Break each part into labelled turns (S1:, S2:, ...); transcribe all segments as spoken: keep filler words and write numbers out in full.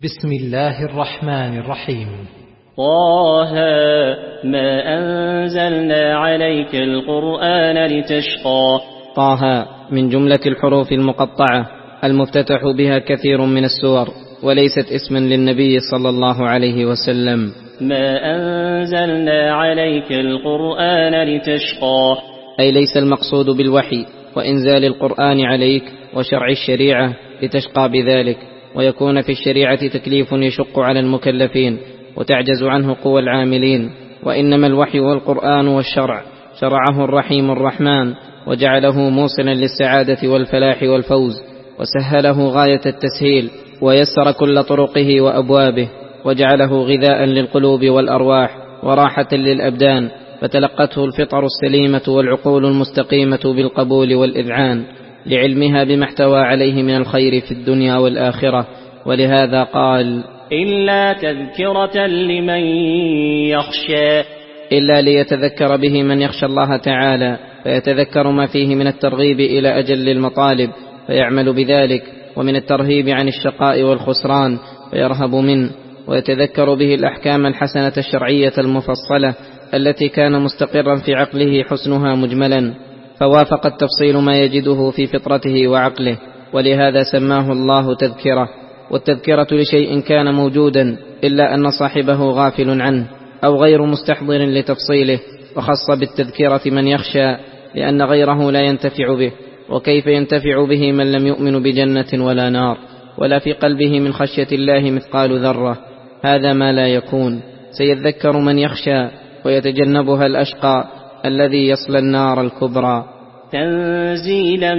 S1: بسم الله الرحمن الرحيم.
S2: طه ما أنزلنا عليك القرآن لتشقى.
S3: طه من جملة الحروف المقطعة المفتتح بها كثير من السور، وليست اسما للنبي صلى الله عليه وسلم.
S2: ما أنزلنا عليك القرآن لتشقى،
S3: أي ليس المقصود بالوحي وإنزال القرآن عليك وشرع الشريعة لتشقى بذلك، ويكون في الشريعة تكليف يشق على المكلفين وتعجز عنه قوى العاملين، وإنما الوحي والقرآن والشرع شرعه الرحيم الرحمن، وجعله موصلا للسعادة والفلاح والفوز، وسهله غاية التسهيل، ويسر كل طرقه وأبوابه، وجعله غذاء للقلوب والأرواح وراحة للأبدان، فتلقته الفطر السليمة والعقول المستقيمة بالقبول والإذعان لعلمها بما احتوى عليه من الخير في الدنيا والآخرة. ولهذا قال:
S2: إلا تذكرة لمن يخشى،
S3: إلا ليتذكر به من يخشى الله تعالى، فيتذكر ما فيه من الترغيب إلى أجل المطالب فيعمل بذلك، ومن الترهيب عن الشقاء والخسران فيرهب منه، ويتذكر به الأحكام الحسنة الشرعية المفصلة التي كان مستقرا في عقله حسنها مجملا، فوافق التفصيل ما يجده في فطرته وعقله، ولهذا سماه الله تذكرة. والتذكرة لشيء كان موجودا إلا أن صاحبه غافل عنه أو غير مستحضر لتفصيله، وخص بالتذكرة من يخشى لأن غيره لا ينتفع به، وكيف ينتفع به من لم يؤمن بجنة ولا نار ولا في قلبه من خشية الله مثقال ذرة؟ هذا ما لا يكون. سيذكر من يخشى ويتجنبها الأشقى الذي يصلى النار الكبرى.
S2: تنزيلا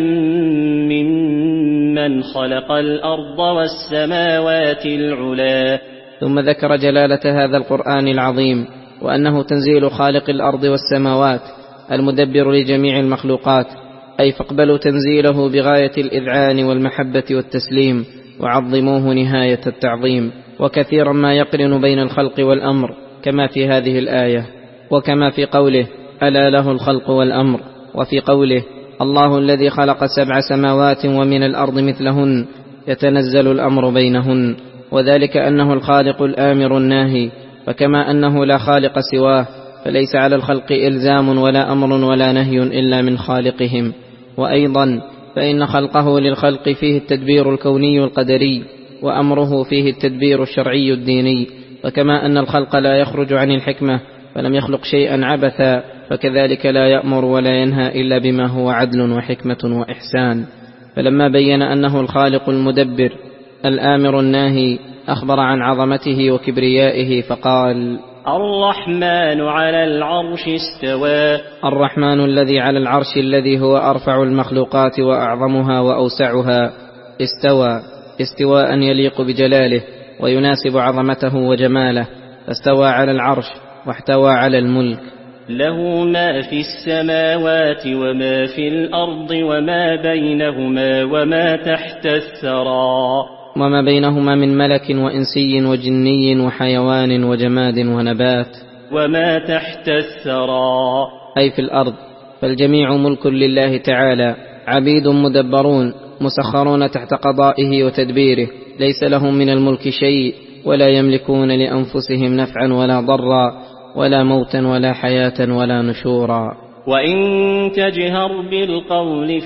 S2: ممن خلق الأرض والسماوات العلا.
S3: ثم ذكر جلالة هذا القرآن العظيم، وأنه تنزيل خالق الأرض والسماوات المدبر لجميع المخلوقات، أي فاقبلوا تنزيله بغاية الإذعان والمحبة والتسليم، وعظموه نهاية التعظيم. وكثيرا ما يقرن بين الخلق والأمر كما في هذه الآية، وكما في قوله: ألا له الخلق والأمر، وفي قوله: الله الذي خلق سبع سماوات ومن الأرض مثلهن يتنزل الأمر بينهن، وذلك أنه الخالق الآمر الناهي، فكما أنه لا خالق سواه فليس على الخلق إلزام ولا أمر ولا نهي إلا من خالقهم. وأيضا فإن خلقه للخلق فيه التدبير الكوني القدري، وأمره فيه التدبير الشرعي الديني، فكما أن الخلق لا يخرج عن الحكمة فلم يخلق شيئا عبثا، فكذلك لا يأمر ولا ينهى إلا بما هو عدل وحكمة وإحسان. فلما بين أنه الخالق المدبر الآمر الناهي أخبر عن عظمته وكبريائه فقال:
S2: الرحمن على العرش استوى.
S3: الرحمن الذي على العرش الذي هو أرفع المخلوقات وأعظمها وأوسعها استوى استواء يليق بجلاله ويناسب عظمته وجماله، فاستوى على العرش واحتوى على الملك.
S2: له ما في السماوات وما في الأرض وما بينهما وما تحت الثرى.
S3: وما بينهما من ملك وإنسي وجني وحيوان وجماد ونبات.
S2: وما تحت الثرى
S3: أي في الأرض، فالجميع ملك لله تعالى، عبيد مدبرون مسخرون تحت قضائه وتدبيره، ليس لهم من الملك شيء، ولا يملكون لأنفسهم نفعا ولا ضرا ولا موتا ولا حياة ولا نشورا.
S2: وإن تجهر بالقول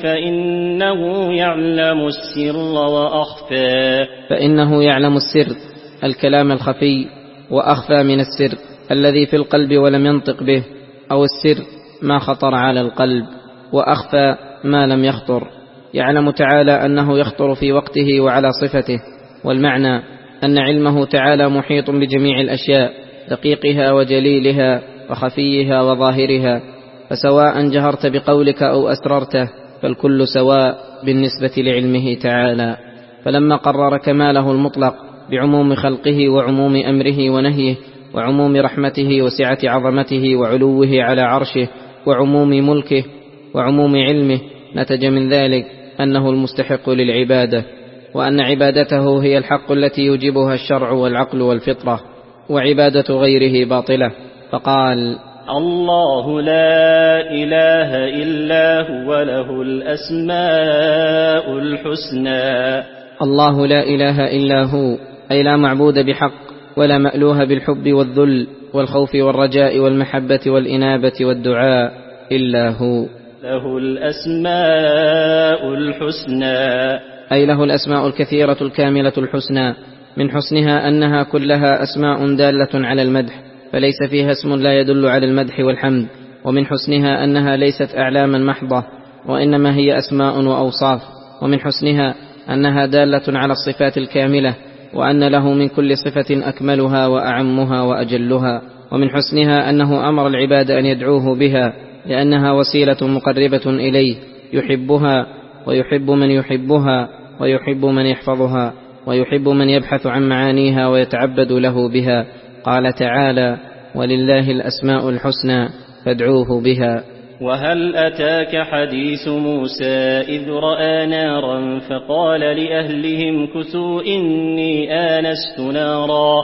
S2: فإنه يعلم السر وأخفى.
S3: فإنه يعلم السر، الكلام الخفي، وأخفى من السر الذي في القلب ولم ينطق به، أو السر ما خطر على القلب، وأخفى ما لم يخطر. يعلم تعالى أنه يخطر في وقته وعلى صفته، والمعنى أن علمه تعالى محيط بجميع الأشياء، دقيقها وجليلها وخفيها وظاهرها، فسواء جهرت بقولك أو أسررته فالكل سواء بالنسبة لعلمه تعالى. فلما قرر كماله المطلق بعموم خلقه وعموم أمره ونهيه وعموم رحمته وسعة عظمته وعلوه على عرشه وعموم ملكه وعموم علمه، نتج من ذلك أنه المستحق للعبادة، وأن عبادته هي الحق التي يوجبها الشرع والعقل والفطرة، وعبادة غيره باطلة. فقال:
S2: الله لا إله إلا هو له الأسماء الحسنى.
S3: الله لا إله إلا هو أي لا معبود بحق ولا مألوه بالحب والذل والخوف والرجاء والمحبة والإنابة والدعاء إلا هو.
S2: له الأسماء الحسنى،
S3: أي له الأسماء الكثيرة الكاملة الحسنى، من حسنها أنها كلها أسماء دالة على المدح، فليس فيها اسم لا يدل على المدح والحمد. ومن حسنها أنها ليست أعلاما محضة، وإنما هي أسماء وأوصاف. ومن حسنها أنها دالة على الصفات الكاملة، وأن له من كل صفة أكملها وأعمها وأجلها. ومن حسنها أنه أمر العباد أن يدعوه بها، لأنها وسيلة مقربة إليه، يحبها ويحب من يحبها، ويحب من يحفظها، ويحب من يبحث عن معانيها ويتعبد له بها. قال تعالى: ولله الأسماء الحسنى فادعوه بها.
S2: وهل أتاك حديث موسى إذ رأى نارا فقال لأهلهم كثوا إني آنست نارا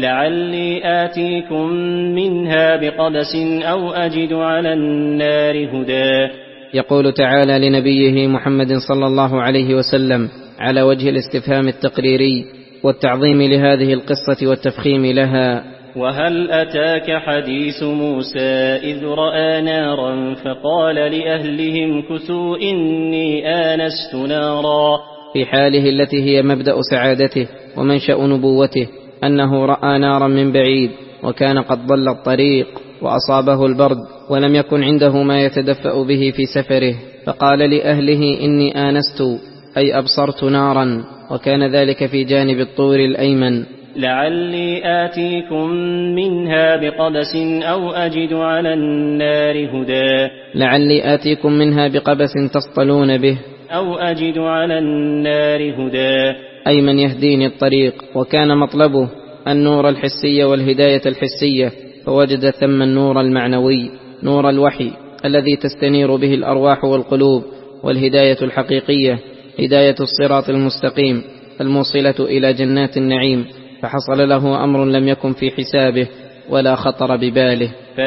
S2: لعلي آتيكم منها بقبس أو أجد على النار هدى.
S3: يقول تعالى لنبيه محمد صلى الله عليه وسلم على وجه الاستفهام التقريري والتعظيم لهذه القصة والتفخيم لها:
S2: وهل أتاك حديث موسى إذ رأى نارا فقال لأهلهم كثوا إني آنست نارا،
S3: في حاله التي هي مبدأ سعادته ومنشأ نبوته، أنه رأى نارا من بعيد وكان قد ضل الطريق وأصابه البرد ولم يكن عنده ما يتدفأ به في سفره، فقال لأهله إني آنست أي أبصرت نارا، وكان ذلك في جانب الطور الأيمن.
S2: لعلي آتيكم منها بقبس أو أجد على النار هدى،
S3: لعلي آتيكم منها بقبس تصطلون به،
S2: أو أجد على النار هدى،
S3: أي من يهديني الطريق. وكان مطلبه النور الحسي والهداية الحسية، فوجد ثم النور المعنوي، نور الوحي الذي تستنير به الأرواح والقلوب، والهداية الحقيقية هداية الصراط المستقيم الموصلة إلى جنات النعيم. فحصل له أمر لم يكن في حسابه ولا خطر بباله.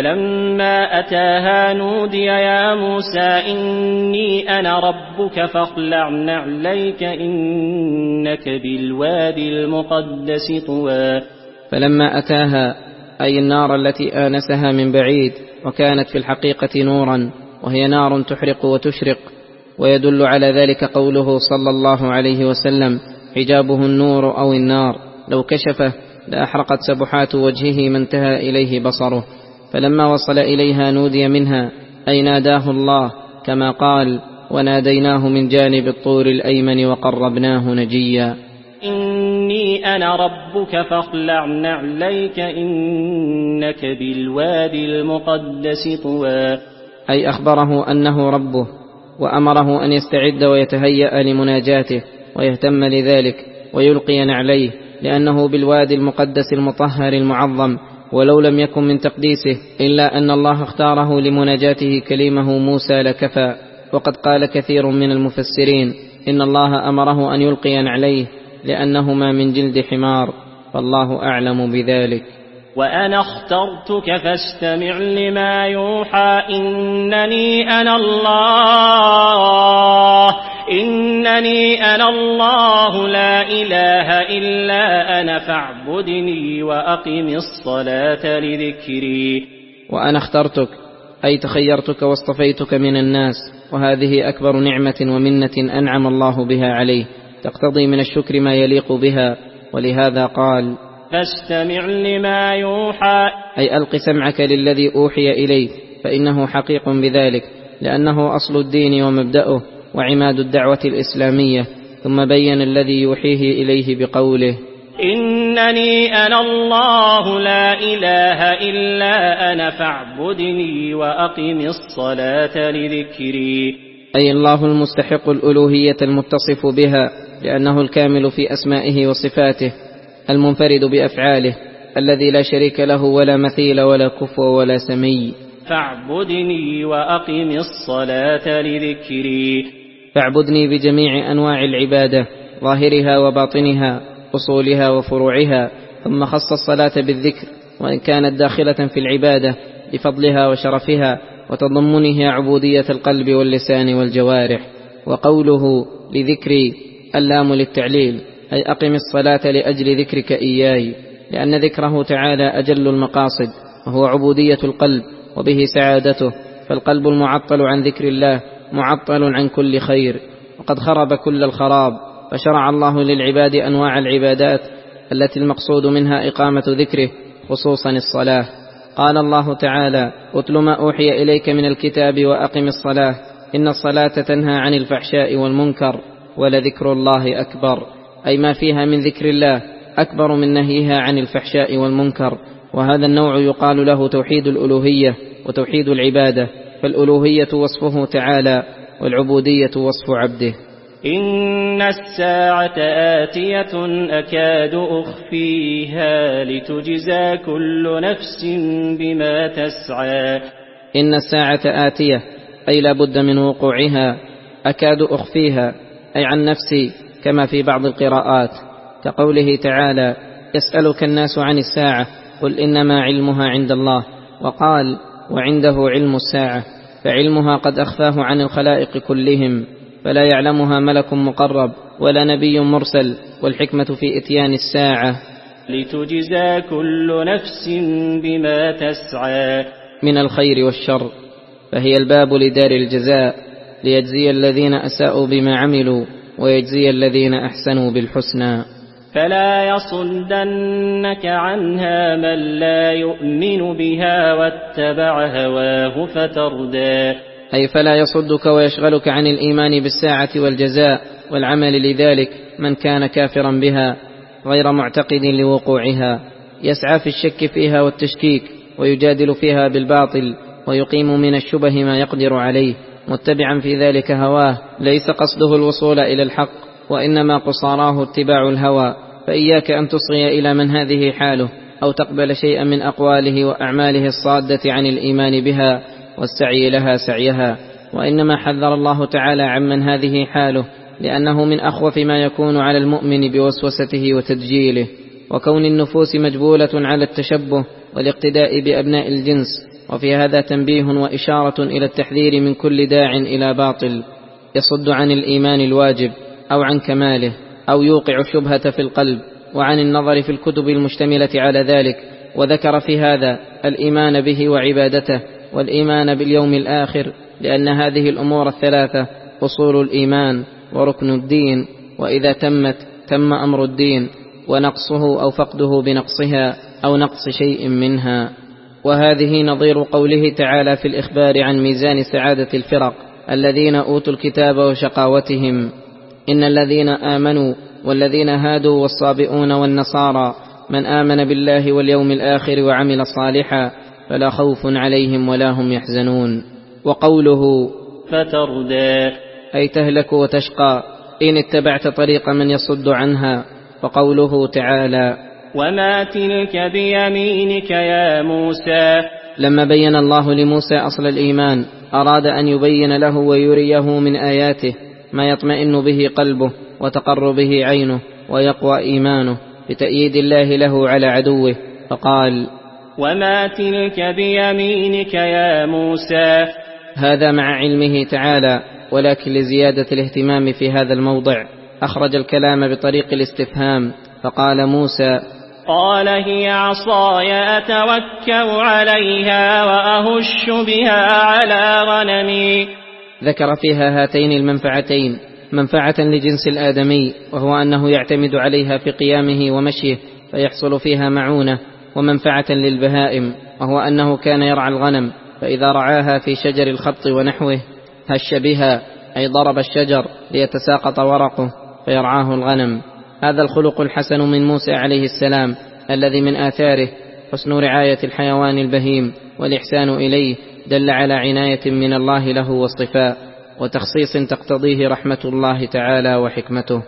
S2: فلما أتاها نودي يا موسى إني أنا ربك فاخلع نعليك إنك بالوادي المقدس طوى.
S3: فلما أتاها أي النار التي آنسها من بعيد، وكانت في الحقيقة نورا، وهي نار تحرق وتشرق، ويدل على ذلك قوله صلى الله عليه وسلم: حجابه النور أو النار، لو كشفه لأحرقت سبحات وجهه ما انتهى إليه بصره. فلما وصل إليها نودي منها أي ناداه الله، كما قال: وناديناه من جانب الطور الأيمن وقربناه نجيا.
S2: إني أنا ربك فاخلع نعليك إنك بالوادي المقدس طوى،
S3: أي أخبره أنه ربه، وأمره أن يستعد ويتهيأ لمناجاته ويهتم لذلك ويلقي نعليه، لأنه بالوادي المقدس المطهر المعظم. ولو لم يكن من تقديسه إلا أن الله اختاره لمناجاته كليمه موسى لكفى. وقد قال كثير من المفسرين إن الله أمره أن يلقي نعليه لأنهما من جلد حمار، فالله أعلم بذلك.
S2: وأنا اخترتك فاستمع لما يوحى إنني أنا الله إنني أنا الله لا إله إلا أنا فاعبدني وأقم الصلاة لذكري.
S3: وأنا اخترتك أي تخيرتك واصطفيتك من الناس، وهذه أكبر نعمة ومنة أنعم الله بها عليه، تقتضي من الشكر ما يليق بها. ولهذا قال:
S2: فاستمع لما يوحى،
S3: أي ألق سمعك للذي أوحي إليك، فإنه حقيق بذلك، لأنه أصل الدين ومبدأه وعماد الدعوة الإسلامية. ثم بين الذي يوحيه إليه بقوله:
S2: إنني أنا الله لا إله إلا أنا فاعبدني وأقم الصلاة لذكري،
S3: أي الله المستحق الألوهية المتصف بها، لأنه الكامل في أسمائه وصفاته، المنفرد بأفعاله، الذي لا شريك له ولا مثيل ولا كفو ولا سمي.
S2: فاعبدني وأقم الصلاة لذكري،
S3: فاعبدني بجميع أنواع العبادة، ظاهرها وباطنها، أصولها وفروعها. ثم خص الصلاة بالذكر، وإن كانت داخلة في العبادة لفضلها وشرفها وتضمنها عبودية القلب واللسان والجوارح. وقوله لذكري اللام للتعليل، أي أقم الصلاة لأجل ذكرك إياي، لأن ذكره تعالى أجل المقاصد، وهو عبودية القلب وبه سعادته، فالقلب المعطل عن ذكر الله معطل عن كل خير، وقد خرب كل الخراب. فشرع الله للعباد أنواع العبادات التي المقصود منها إقامة ذكره، خصوصا الصلاة. قال الله تعالى: اتل ما أوحي إليك من الكتاب وأقم الصلاة إن الصلاة تنهى عن الفحشاء والمنكر ولذكر الله أكبر، أي ما فيها من ذكر الله أكبر من نهيها عن الفحشاء والمنكر. وهذا النوع يقال له توحيد الألوهية وتوحيد العبادة، فالألوهية وصفه تعالى والعبودية وصف عبده.
S2: إن الساعة آتية أكاد أخفيها لتجزى كل نفس بما تسعى.
S3: إن الساعة آتية أي لا بد من وقوعها، أكاد أخفيها أي عن نفسي، كما في بعض القراءات كقوله تعالى: يسألك الناس عن الساعة قل إنما علمها عند الله، وقال: وعنده علم الساعة، فعلمها قد أخفاه عن الخلائق كلهم، فلا يعلمها ملك مقرب ولا نبي مرسل، والحكمة في إتيان الساعة
S2: لتجزى كل نفس بما تسعى
S3: من الخير والشر، فهي الباب لدار الجزاء، ليجزي الذين أساءوا بما عملوا ويجزي الذين أحسنوا بالحسنى.
S2: فلا يصدنك عنها من لا يؤمن بها واتبع هواه فتردى،
S3: أي فلا يصدك ويشغلك عن الإيمان بالساعة والجزاء والعمل لذلك من كان كافرا بها غير معتقد لوقوعها، يسعى في الشك فيها والتشكيك، ويجادل فيها بالباطل، ويقيم من الشبه ما يقدر عليه، متبعا في ذلك هواه، ليس قصده الوصول إلى الحق، وإنما قصاراه اتباع الهوى. فإياك أن تصغي إلى من هذه حاله، أو تقبل شيئا من أقواله وأعماله الصادة عن الإيمان بها والسعي لها سعيها، وإنما حذر الله تعالى عمن هذه حاله، لأنه من أخوف ما يكون على المؤمن بوسوسته وتدجيله، وكون النفوس مجبولة على التشبه والاقتداء بأبناء الجنس. وفي هذا تنبيه وإشارة إلى التحذير من كل داع إلى باطل يصد عن الإيمان الواجب أو عن كماله، أو يوقع الشبهة في القلب، وعن النظر في الكتب المشتملة على ذلك. وذكر في هذا الإيمان به وعبادته، والإيمان باليوم الآخر، لأن هذه الأمور الثلاثة أصول الإيمان وركن الدين، وإذا تمت تم أمر الدين، ونقصه أو فقده بنقصها أو نقص شيء منها. وهذه نظير قوله تعالى في الإخبار عن ميزان سعادة الفرق الذين أوتوا الكتاب وشقاوتهم: إن الذين آمنوا والذين هادوا والصابئون والنصارى من آمن بالله واليوم الآخر وعمل صالحا فلا خوف عليهم ولا هم يحزنون. وقوله
S2: فتردى
S3: أي تهلك وتشقى إن اتبعت طريق من يصد عنها. وقوله تعالى
S2: وما تلك بيمينك يا موسى،
S3: لما بين الله لموسى أصل الإيمان أراد أن يبين له ويريه من آياته ما يطمئن به قلبه وتقر به عينه ويقوى إيمانه بتأييد الله له على عدوه، فقال
S2: وما تلك بيمينك يا موسى.
S3: هذا مع علمه تعالى، ولكن لزيادة الاهتمام في هذا الموضع أخرج الكلام بطريق الاستفهام، فقال موسى
S2: قال هي عصاي أتوكأ عليها وأهش بها على غنمي.
S3: ذكر فيها هاتين المنفعتين: منفعة لجنس الآدمي وهو أنه يعتمد عليها في قيامه ومشيه فيحصل فيها معونة، ومنفعة للبهائم وهو أنه كان يرعى الغنم، فإذا رعاها في شجر الخط ونحوه هش بها أي ضرب الشجر ليتساقط ورقه فيرعاه الغنم. هذا الخلق الحسن من موسى عليه السلام الذي من آثاره حسن رعاية الحيوان البهيم والإحسان إليه، دل على عناية من الله له واصطفاء وتخصيص تقتضيه رحمة الله تعالى وحكمته.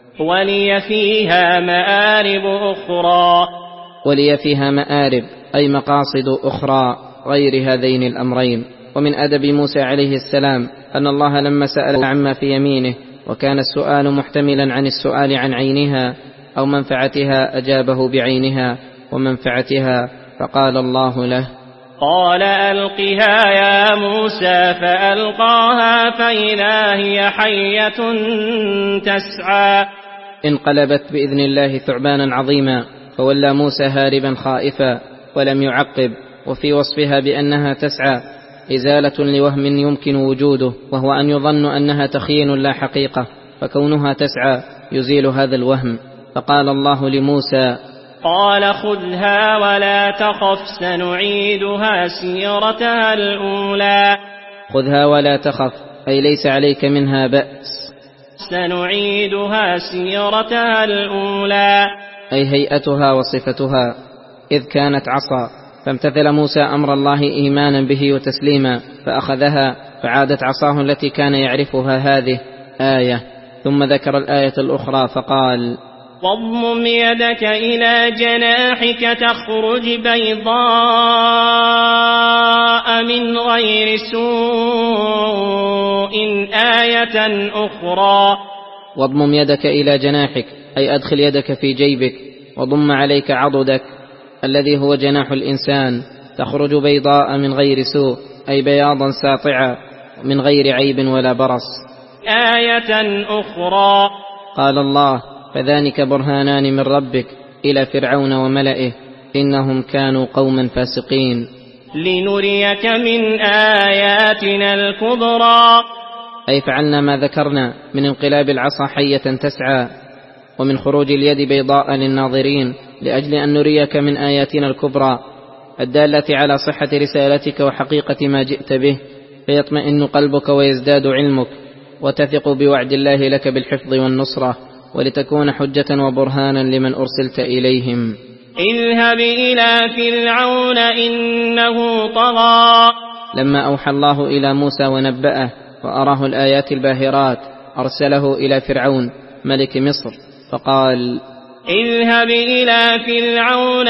S2: ولي فيها مآرب أخرى،
S3: ولي فيها مآرب أي مقاصد أخرى غير هذين الأمرين. ومن أدب موسى عليه السلام أن الله لما سأل عما في يمينه وكان السؤال محتملا عن السؤال عن عينها أو منفعتها أجابه بعينها ومنفعتها، فقال الله له
S2: قال ألقها يا موسى فألقاها فإذا هي حية تسعى.
S3: انقلبت بإذن الله ثعبانا عظيما، فولى موسى هاربا خائفا ولم يعقب. وفي وصفها بأنها تسعى إزالة لوهم يمكن وجوده، وهو أن يظن أنها تخيين لا حقيقة، فكونها تسعى يزيل هذا الوهم. فقال الله لموسى:
S2: قال خذها ولا تخف سنعيدها سيرتها الأولى.
S3: خذها ولا تخف أي ليس عليك منها بأس،
S2: سنعيدها سيرتها الأولى
S3: أي هيئتها وصفتها، إذ كانت عصا. فامتثل موسى أمر الله إيمانا به وتسليما، فأخذها فعادت عصاه التي كان يعرفها. هذه آية. ثم ذكر الآية الأخرى فقال:
S2: واضمم يدك إلى جناحك تخرج بيضاء من غير سوء آية أخرى.
S3: واضمم يدك إلى جناحك أي أدخل يدك في جيبك، وضم عليك عضدك الذي هو جناح الإنسان، تخرج بيضاء من غير سوء أي بياضا ساطعا من غير عيب ولا برص.
S2: آية أخرى.
S3: قال الله: فذلك برهانان من ربك إلى فرعون وملئه إنهم كانوا قوما فاسقين.
S2: لنريك من آياتنا الكبرى.
S3: أي فعلنا ما ذكرنا من انقلاب العصا حية تسعى، ومن خروج اليد بيضاء للناظرين، لأجل أن نريك من آياتنا الكبرى الدالة على صحة رسالتك وحقيقة ما جئت به، فيطمئن قلبك ويزداد علمك، وتثق بوعد الله لك بالحفظ والنصرة، ولتكون حجة وبرهانا لمن أرسلت إليهم.
S2: اذهب إلى فرعون إنه طغى.
S3: لما أوحى الله إلى موسى ونبأه وأراه الآيات الباهرات أرسله إلى فرعون ملك مصر، فقال:
S2: اذهب إلى فرعون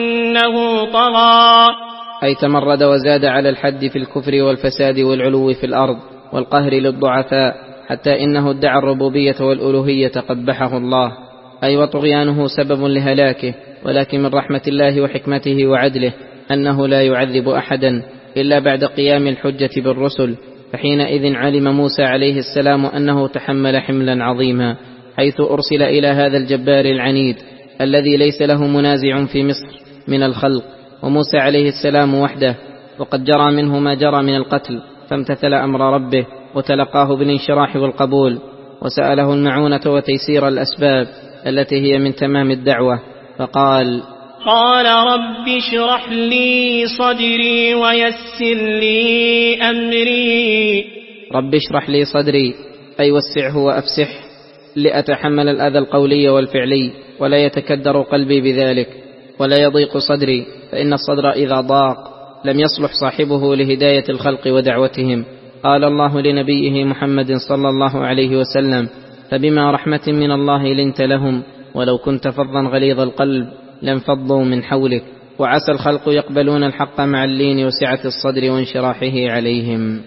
S2: إنه طغى.
S3: أي تمرد وزاد على الحد في الكفر والفساد والعلو في الأرض والقهر للضعفاء، حتى إنه ادعى الربوبية والألوهية قبحه الله. أي وطغيانه سبب لهلاكه، ولكن من رحمة الله وحكمته وعدله أنه لا يعذب أحدا إلا بعد قيام الحجة بالرسل. فحينئذ علم موسى عليه السلام أنه تحمل حملا عظيما، حيث أرسل إلى هذا الجبار العنيد الذي ليس له منازع في مصر من الخلق، وموسى عليه السلام وحده، وقد جرى منه ما جرى من القتل، فامتثل أمر ربه وتلقاه بالانشراح والقبول، وسأله المعونة وتيسير الأسباب التي هي من تمام الدعوة، فقال:
S2: قال رب اشرح لي صدري ويسر لي أمري.
S3: رب اشرح لي صدري أي وسعه وأفسحه لأتحمل الأذى القولي والفعلي، ولا يتكدر قلبي بذلك، ولا يضيق صدري، فإن الصدر إذا ضاق لم يصلح صاحبه لهداية الخلق ودعوتهم. قال الله لنبيه محمد صلى الله عليه وسلم: فبما رحمة من الله لنت لهم، ولو كنت فظا غليظ القلب لانفضوا من حولك. وعسى الخلق يقبلون الحق مع اللين وسعة الصدر وانشراحه عليهم.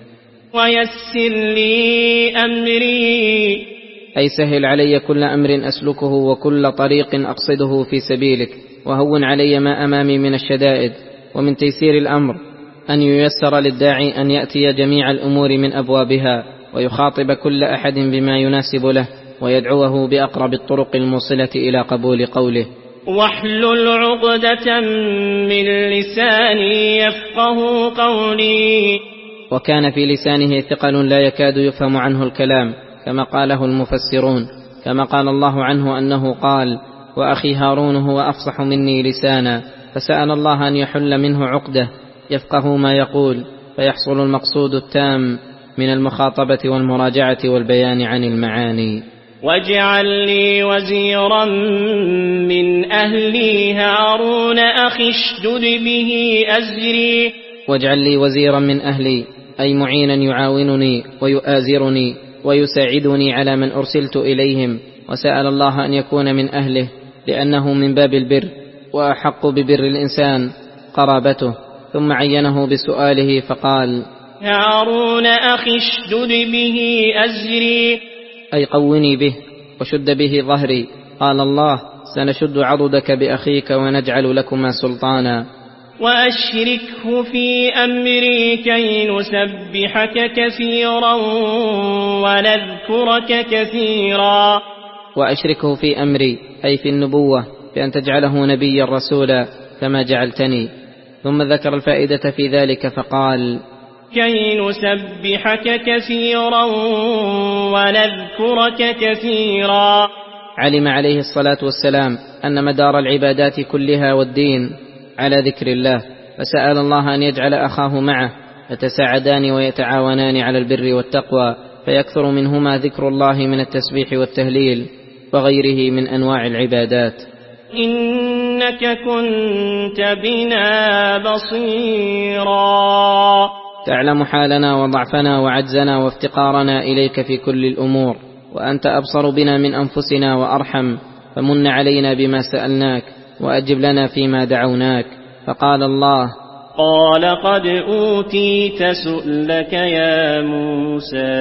S2: ويسر لي أمري
S3: أي سهل علي كل أمر أسلكه وكل طريق أقصده في سبيلك، وهون علي ما أمامي من الشدائد. ومن تيسير الأمر أن ييسر للداعي أن يأتي جميع الأمور من أبوابها، ويخاطب كل أحد بما يناسب له، ويدعوه بأقرب الطرق الموصلة إلى قبول قوله.
S2: واحلل عقدة من لساني يفقه قولي.
S3: وكان في لسانه ثقل لا يكاد يفهم عنه الكلام، كما قاله المفسرون، كما قال الله عنه أنه قال: وأخي هارون هو أفصح مني لسانا. فسأل الله أن يحل منه عقدة يفقه ما يقول، فيحصل المقصود التام من المخاطبة والمراجعة والبيان عن المعاني.
S2: واجعل لي وزيرا من أهلي هارون أخي اشدد به أزري.
S3: واجعل لي وزيرا من أهلي أي معينا يعاونني ويؤازرني ويساعدني على من أرسلت إليهم. وسأل الله أن يكون من أهله، لأنه من باب البر، وأحق ببر الإنسان قرابته. ثم عينه بسؤاله فقال:
S2: هارون أخي اشدد به أزري،
S3: أي قوني به وشد به ظهري. قال الله: سنشد عضدك بأخيك ونجعل لكما سلطانا.
S2: وأشركه في أمري كي نسبحك كثيرا ونذكرك كثيرا.
S3: وأشركه في أمري أي في النبوة بأن تجعله نبيا رسولا كما جعلتني. ثم ذكر الفائدة في ذلك فقال:
S2: كي نسبحك كثيرا ونذكرك كثيرا.
S3: علم عليه الصلاة والسلام أن مدار العبادات كلها والدين على ذكر الله، فسأل الله أن يجعل أخاه معه يتساعدان ويتعاونان على البر والتقوى، فيكثر منهما ذكر الله من التسبيح والتهليل وغيره من أنواع العبادات.
S2: إنك كنت بنا بصيرا.
S3: تعلم حالنا وضعفنا وعجزنا وافتقارنا إليك في كل الأمور، وأنت أبصر بنا من أنفسنا وأرحم، فمن علينا بما سألناك وأجب لنا فيما دعوناك. فقال الله:
S2: قال قد أوتيت سؤلك يا موسى.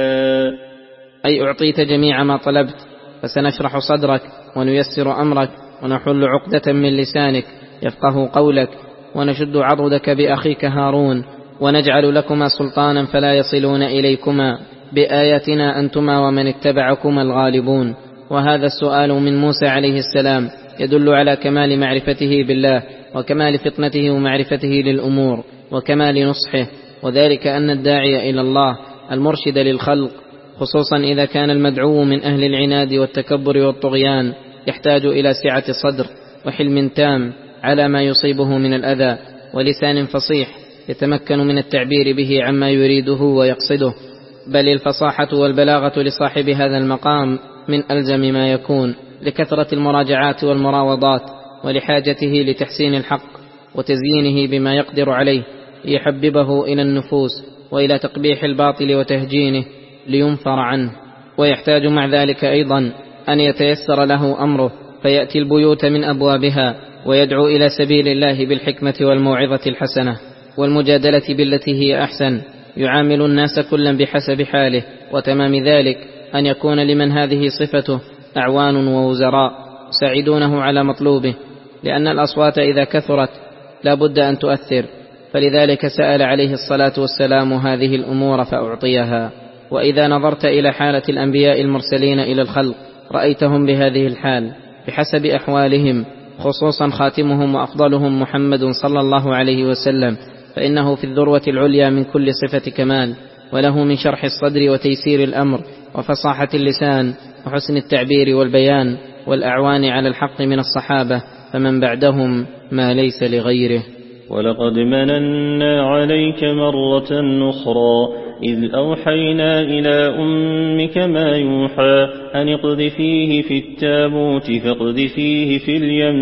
S3: أي أعطيت جميع ما طلبت، فسنشرح صدرك ونيسر أمرك ونحل عقدة من لسانك يفقه قولك، ونشد عضدك بأخيك هارون، ونجعل لكما سلطانا فلا يصلون إليكما، بآياتنا أنتما ومن اتبعكما الغالبون. وهذا السؤال من موسى عليه السلام يدل على كمال معرفته بالله وكمال فطنته ومعرفته للأمور وكمال نصحه، وذلك أن الداعي إلى الله المرشد للخلق، خصوصا إذا كان المدعو من أهل العناد والتكبر والطغيان، يحتاج إلى سعة صدر وحلم تام على ما يصيبه من الأذى، ولسان فصيح يتمكن من التعبير به عما يريده ويقصده. بل الفصاحة والبلاغة لصاحب هذا المقام من ألزم ما يكون، لكثرة المراجعات والمراوضات، ولحاجته لتحسين الحق وتزيينه بما يقدر عليه ليحببه إلى النفوس، وإلى تقبيح الباطل وتهجينه لينفر عنه. ويحتاج مع ذلك أيضا أن يتيسر له أمره، فيأتي البيوت من أبوابها ويدعو إلى سبيل الله بالحكمة والموعظة الحسنة والمجادلة بالتي هي أحسن، يعامل الناس كلا بحسب حاله. وتمام ذلك أن يكون لمن هذه صفته أعوان ووزراء يساعدونه على مطلوبه، لأن الأصوات إذا كثرت لا بد أن تؤثر، فلذلك سأل عليه الصلاة والسلام هذه الأمور فأعطيها. وإذا نظرت إلى حالة الأنبياء المرسلين إلى الخلق رأيتهم بهذه الحال بحسب أحوالهم، خصوصا خاتمهم وأفضلهم محمد صلى الله عليه وسلم، فإنه في الذروة العليا من كل صفة كمال، وله من شرح الصدر وتيسير الأمر وفصاحة اللسان وحسن التعبير والبيان والأعوان على الحق من الصحابة، فمن بعدهم ما ليس لغيره.
S2: ولقد مننا عليك مرة أخرى إذ أوحينا إلى أمك ما يوحى أن اقذفيه في التابوت فاقذفيه في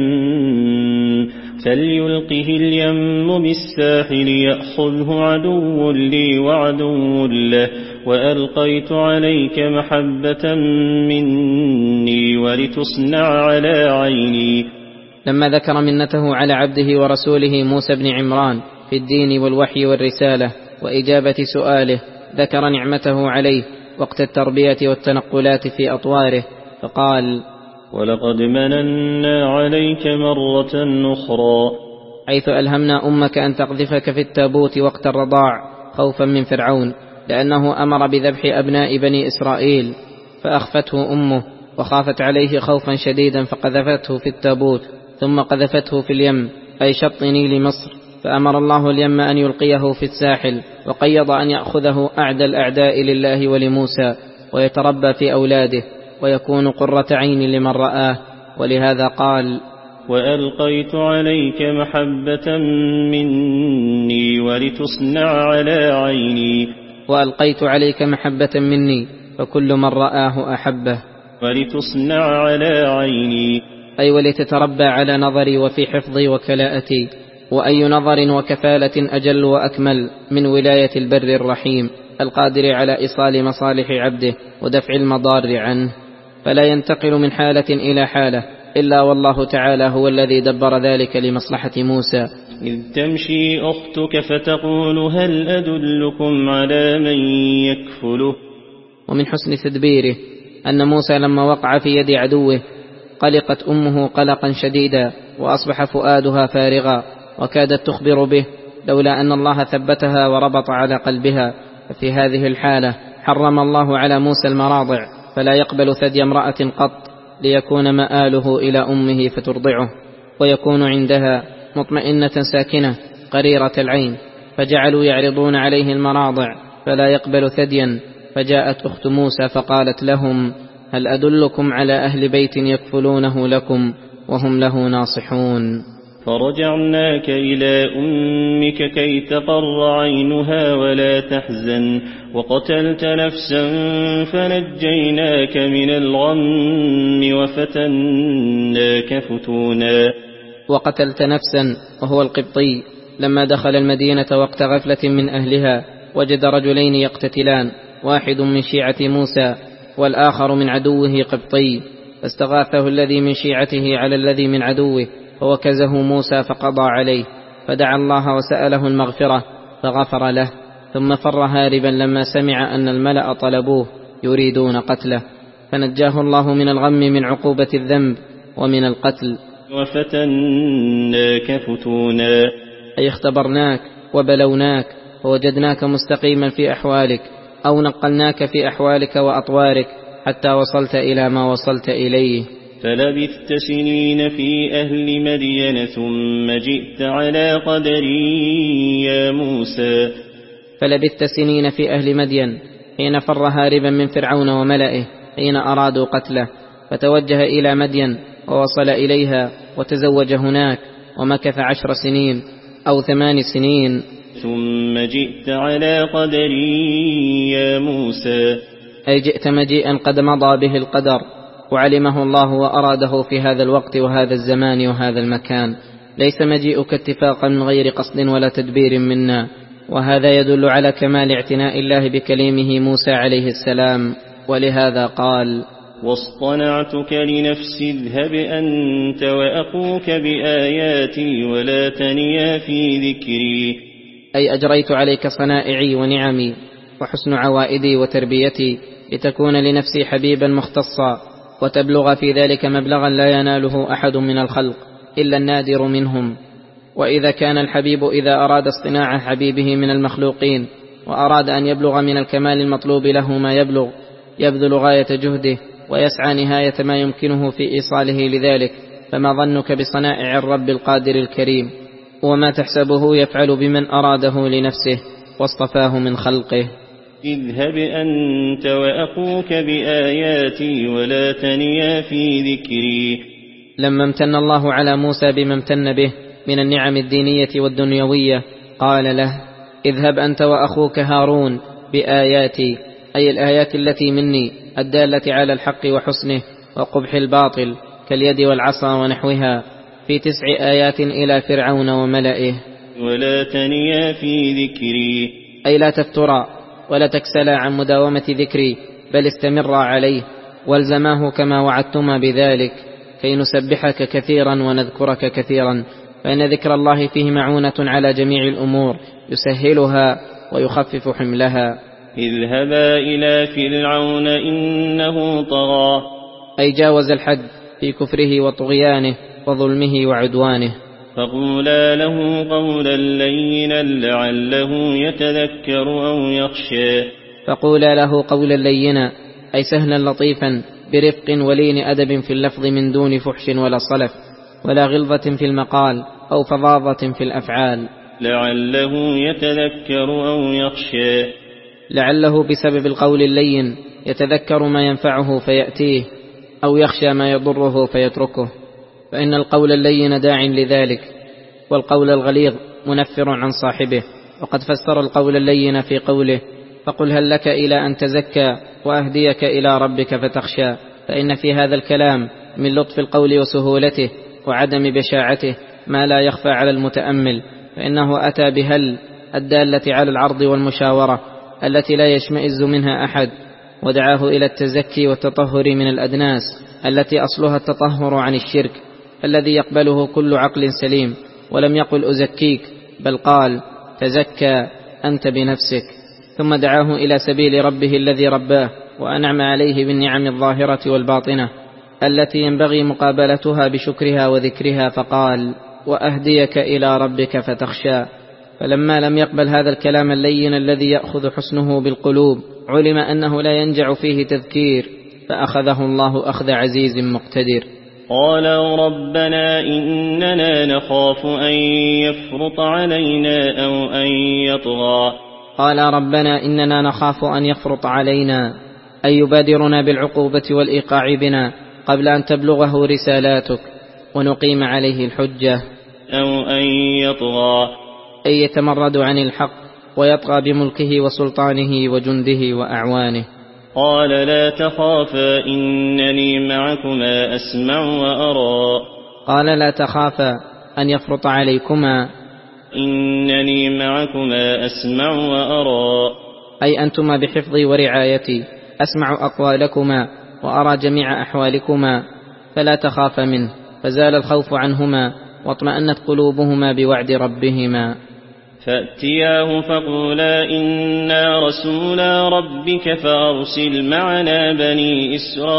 S2: اليم فليلقه اليم بالساحل يأخذه عدو لي وعدو له وألقيت عليك محبة مني ولتصنع على عيني.
S3: لما ذكر منته على عبده ورسوله موسى بن عمران في الدين والوحي والرسالة وإجابة سؤاله، ذكر نعمته عليه وقت التربية والتنقلات في أطواره، فقال:
S2: ولقد مننا عليك مرة أخرى،
S3: حيث ألهمنا أمك أن تقذفك في التابوت وقت الرضاع خوفا من فرعون، لأنه أمر بذبح أبناء بني إسرائيل فأخفته أمه وخافت عليه خوفا شديدا فقذفته في التابوت، ثم قذفته في اليم أي شط نيل مصر، فأمر الله اليم أن يلقيه في الساحل، وقيض أن يأخذه أعدى الأعداء لله ولموسى ويتربى في أولاده ويكون قرة عين لمن رآه. ولهذا قال:
S2: وألقيت عليك محبة مني ولتصنع على عيني.
S3: وألقيت عليك محبة مني، فكل من رآه أحبه.
S2: ولتصنع على عيني
S3: أي ولتتربى على نظري وفي حفظي وكلاءتي. وأي نظر وكفالة أجل وأكمل من ولاية البر الرحيم القادر على إيصال مصالح عبده ودفع المضار عنه، فلا ينتقل من حالة إلى حالة إلا والله تعالى هو الذي دبر ذلك لمصلحة موسى.
S2: إذ تمشي أختك فتقول هل أدلكم على من يكفله.
S3: ومن حسن تدبيره أن موسى لما وقع في يد عدوه قلقت أمه قلقا شديدا وأصبح فؤادها فارغا وكادت تخبر به، لولا أن الله ثبتها وربط على قلبها. ففي هذه الحالة حرم الله على موسى المراضع، فلا يقبل ثدي امرأة قط ليكون مآله إلى أمه فترضعه، ويكون عندها مطمئنة ساكنة قريرة العين، فجعلوا يعرضون عليه المراضع فلا يقبل ثديا. فجاءت أخت موسى فقالت لهم: هل أدلكم على أهل بيت يكفلونه لكم وهم له ناصحون؟
S2: فرجعناك إلى أمك كي تقر عينها ولا تحزن وقتلت نفسا فنجيناك من الغم وفتناك فتونا.
S3: وقتلت نفسا وهو القبطي لما دخل المدينة وقت غفلة من أهلها وجد رجلين يقتتلان، واحد من شيعة موسى والآخر من عدوه قبطي، فاستغاثه الذي من شيعته على الذي من عدوه فوكزه موسى فقضى عليه، فدعا الله وسأله المغفرة فغفر له، ثم فر هاربا لما سمع أن الملأ طلبوه يريدون قتله، فنجاه الله من الغم من عقوبة الذنب ومن القتل.
S2: وفتناك فتونا،
S3: أي اختبرناك وبلوناك ووجدناك مستقيما في أحوالك، أو نقلناك في أحوالك وأطوارك حتى وصلت إلى ما وصلت إليه.
S2: فلبثت سنين في أهل مدين ثم جئت على قدري يا موسى.
S3: فلبثت سنين في أهل مدين حين فر هاربا من فرعون وملئه حين أرادوا قتله، فتوجه إلى مدين ووصل إليها وتزوج هناك ومكث عشر سنين أو ثمان سنين.
S2: ثم جئت على قدري يا موسى،
S3: أي جئت مجيئا قد مضى به القدر وعلمه الله وأراده في هذا الوقت وهذا الزمان وهذا المكان، ليس مجيئك اتفاقا من غير قصد ولا تدبير منا، وهذا يدل على كمال اعتناء الله بكليمه موسى عليه السلام. ولهذا قال:
S2: واصطنعتك لنفسي اذهب أنت وأخوك بآياتي ولا تنيا في ذكري،
S3: أي أجريت عليك صنائعي ونعمي وحسن عوائدي وتربيتي لتكون لنفسي حبيبا مختصا، وتبلغ في ذلك مبلغا لا يناله أحد من الخلق إلا النادر منهم. وإذا كان الحبيب إذا أراد اصطناع حبيبه من المخلوقين وأراد أن يبلغ من الكمال المطلوب له ما يبلغ، يبذل غاية جهده ويسعى نهاية ما يمكنه في إيصاله لذلك، فما ظنك بصنائع الرب القادر الكريم؟ وما تحسبه يفعل بمن أراده لنفسه واصطفاه من خلقه.
S2: اذهب أنت وأخوك بآياتي ولا تنيا في ذكري.
S3: لما امتن الله على موسى بما امتن به من النعم الدينية والدنيوية قال له: اذهب أنت وأخوك هارون بآياتي، أي الآيات التي مني الدالة على الحق وحسنه وقبح الباطل كاليد والعصا ونحوها، في تسع آيات إلى فرعون وملئه.
S2: ولا تنيا في ذكري،
S3: أي لا تفترا ولا تكسلا عن مداومة ذكري، بل استمرا عليه والزماه كما وعدتما بذلك، كي نسبحك كثيرا ونذكرك كثيرا، فإن ذكر الله فيه معونة على جميع الأمور يسهلها ويخفف حملها.
S2: اذهبا إلى فرعون إنه طغى،
S3: أي جاوز الحد في كفره وطغيانه وظلمه وعدوانه.
S2: فقولا له قولا لينا لعله يتذكر أو يخشى.
S3: فقولا له قولا لينا، أي سهلا لطيفا برفق ولين أدب في اللفظ من دون فحش ولا صلف ولا غلظة في المقال أو فظاظة في الأفعال.
S2: لعله يتذكر أو يخشى،
S3: لعله بسبب القول اللين يتذكر ما ينفعه فيأتيه، أو يخشى ما يضره فيتركه، فإن القول اللين داع لذلك، والقول الغليظ منفر عن صاحبه. وقد فسر القول اللين في قوله: فقل هل لك إلى أن تزكى وأهديك إلى ربك فتخشى، فإن في هذا الكلام من لطف القول وسهولته وعدم بشاعته ما لا يخفى على المتأمل، فإنه أتى بهل الدالة على العرض والمشاورة التي لا يشمئز منها أحد، ودعاه إلى التزكي والتطهر من الأدناس التي أصلها التطهر عن الشرك الذي يقبله كل عقل سليم، ولم يقل أزكيك، بل قال تزكى أنت بنفسك. ثم دعاه إلى سبيل ربه الذي رباه وأنعم عليه بالنعم الظاهرة والباطنة التي ينبغي مقابلتها بشكرها وذكرها، فقال: وأهديك إلى ربك فتخشى. فلما لم يقبل هذا الكلام اللين الذي يأخذ حسنه بالقلوب، علم أنه لا ينجع فيه تذكير فأخذه الله أخذ عزيز مقتدر.
S2: قالوا ربنا إننا نخاف أن يفرط علينا أو أن يطغى.
S3: قال ربنا إننا نخاف أن يفرط علينا، أي يبادرنا بالعقوبة والإيقاع بنا قبل أن تبلغه رسالاتك ونقيم عليه الحجة،
S2: أو أن يطغى
S3: أي يتمرد عن الحق ويطغى بملكه وسلطانه وجنده وأعوانه.
S2: قال لا تخافا إنني معكما أسمع وأرى.
S3: قال لا تخافا أن يفرط عليكما،
S2: إنني معكما أسمع وأرى،
S3: أي أنتما بحفظي ورعايتي أسمع أقوالكما وأرى جميع أحوالكما، فلا تخاف منه. فزال الخوف عنهما واطمأنت قلوبهما بوعد ربهما.
S2: فأتياه فقولا إنا رسولا ربك فأرسل معنا بني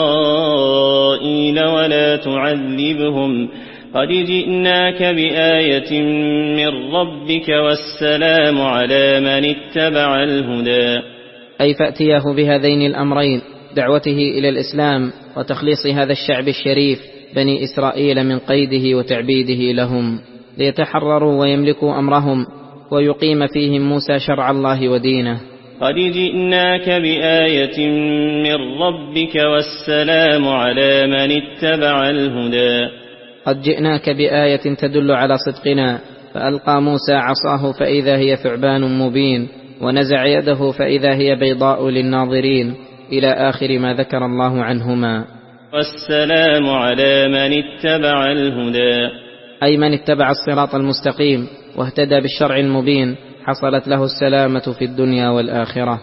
S2: إسرائيل ولا تعذبهم قد جئناك بآية من ربك والسلام على من اتبع الهدى.
S3: أي فأتياه بهذين الأمرين، دعوته إلى الإسلام وتخليص هذا الشعب الشريف بني إسرائيل من قيده وتعبيده لهم، ليتحرروا ويملكوا أمرهم ويقيم فيهم موسى شرع الله ودينه.
S2: قد جئناك بآية من ربك والسلام على من اتبع الهدى.
S3: قد جئناك بآية تدل على صدقنا، فألقى موسى عصاه فإذا هي ثعبان مبين، ونزع يده فإذا هي بيضاء للناظرين، إلى آخر ما ذكر الله عنهما.
S2: والسلام على من اتبع الهدى،
S3: أي من اتبع الصراط المستقيم واهتدى بالشرع المبين حصلت له السلامة في الدنيا والآخرة.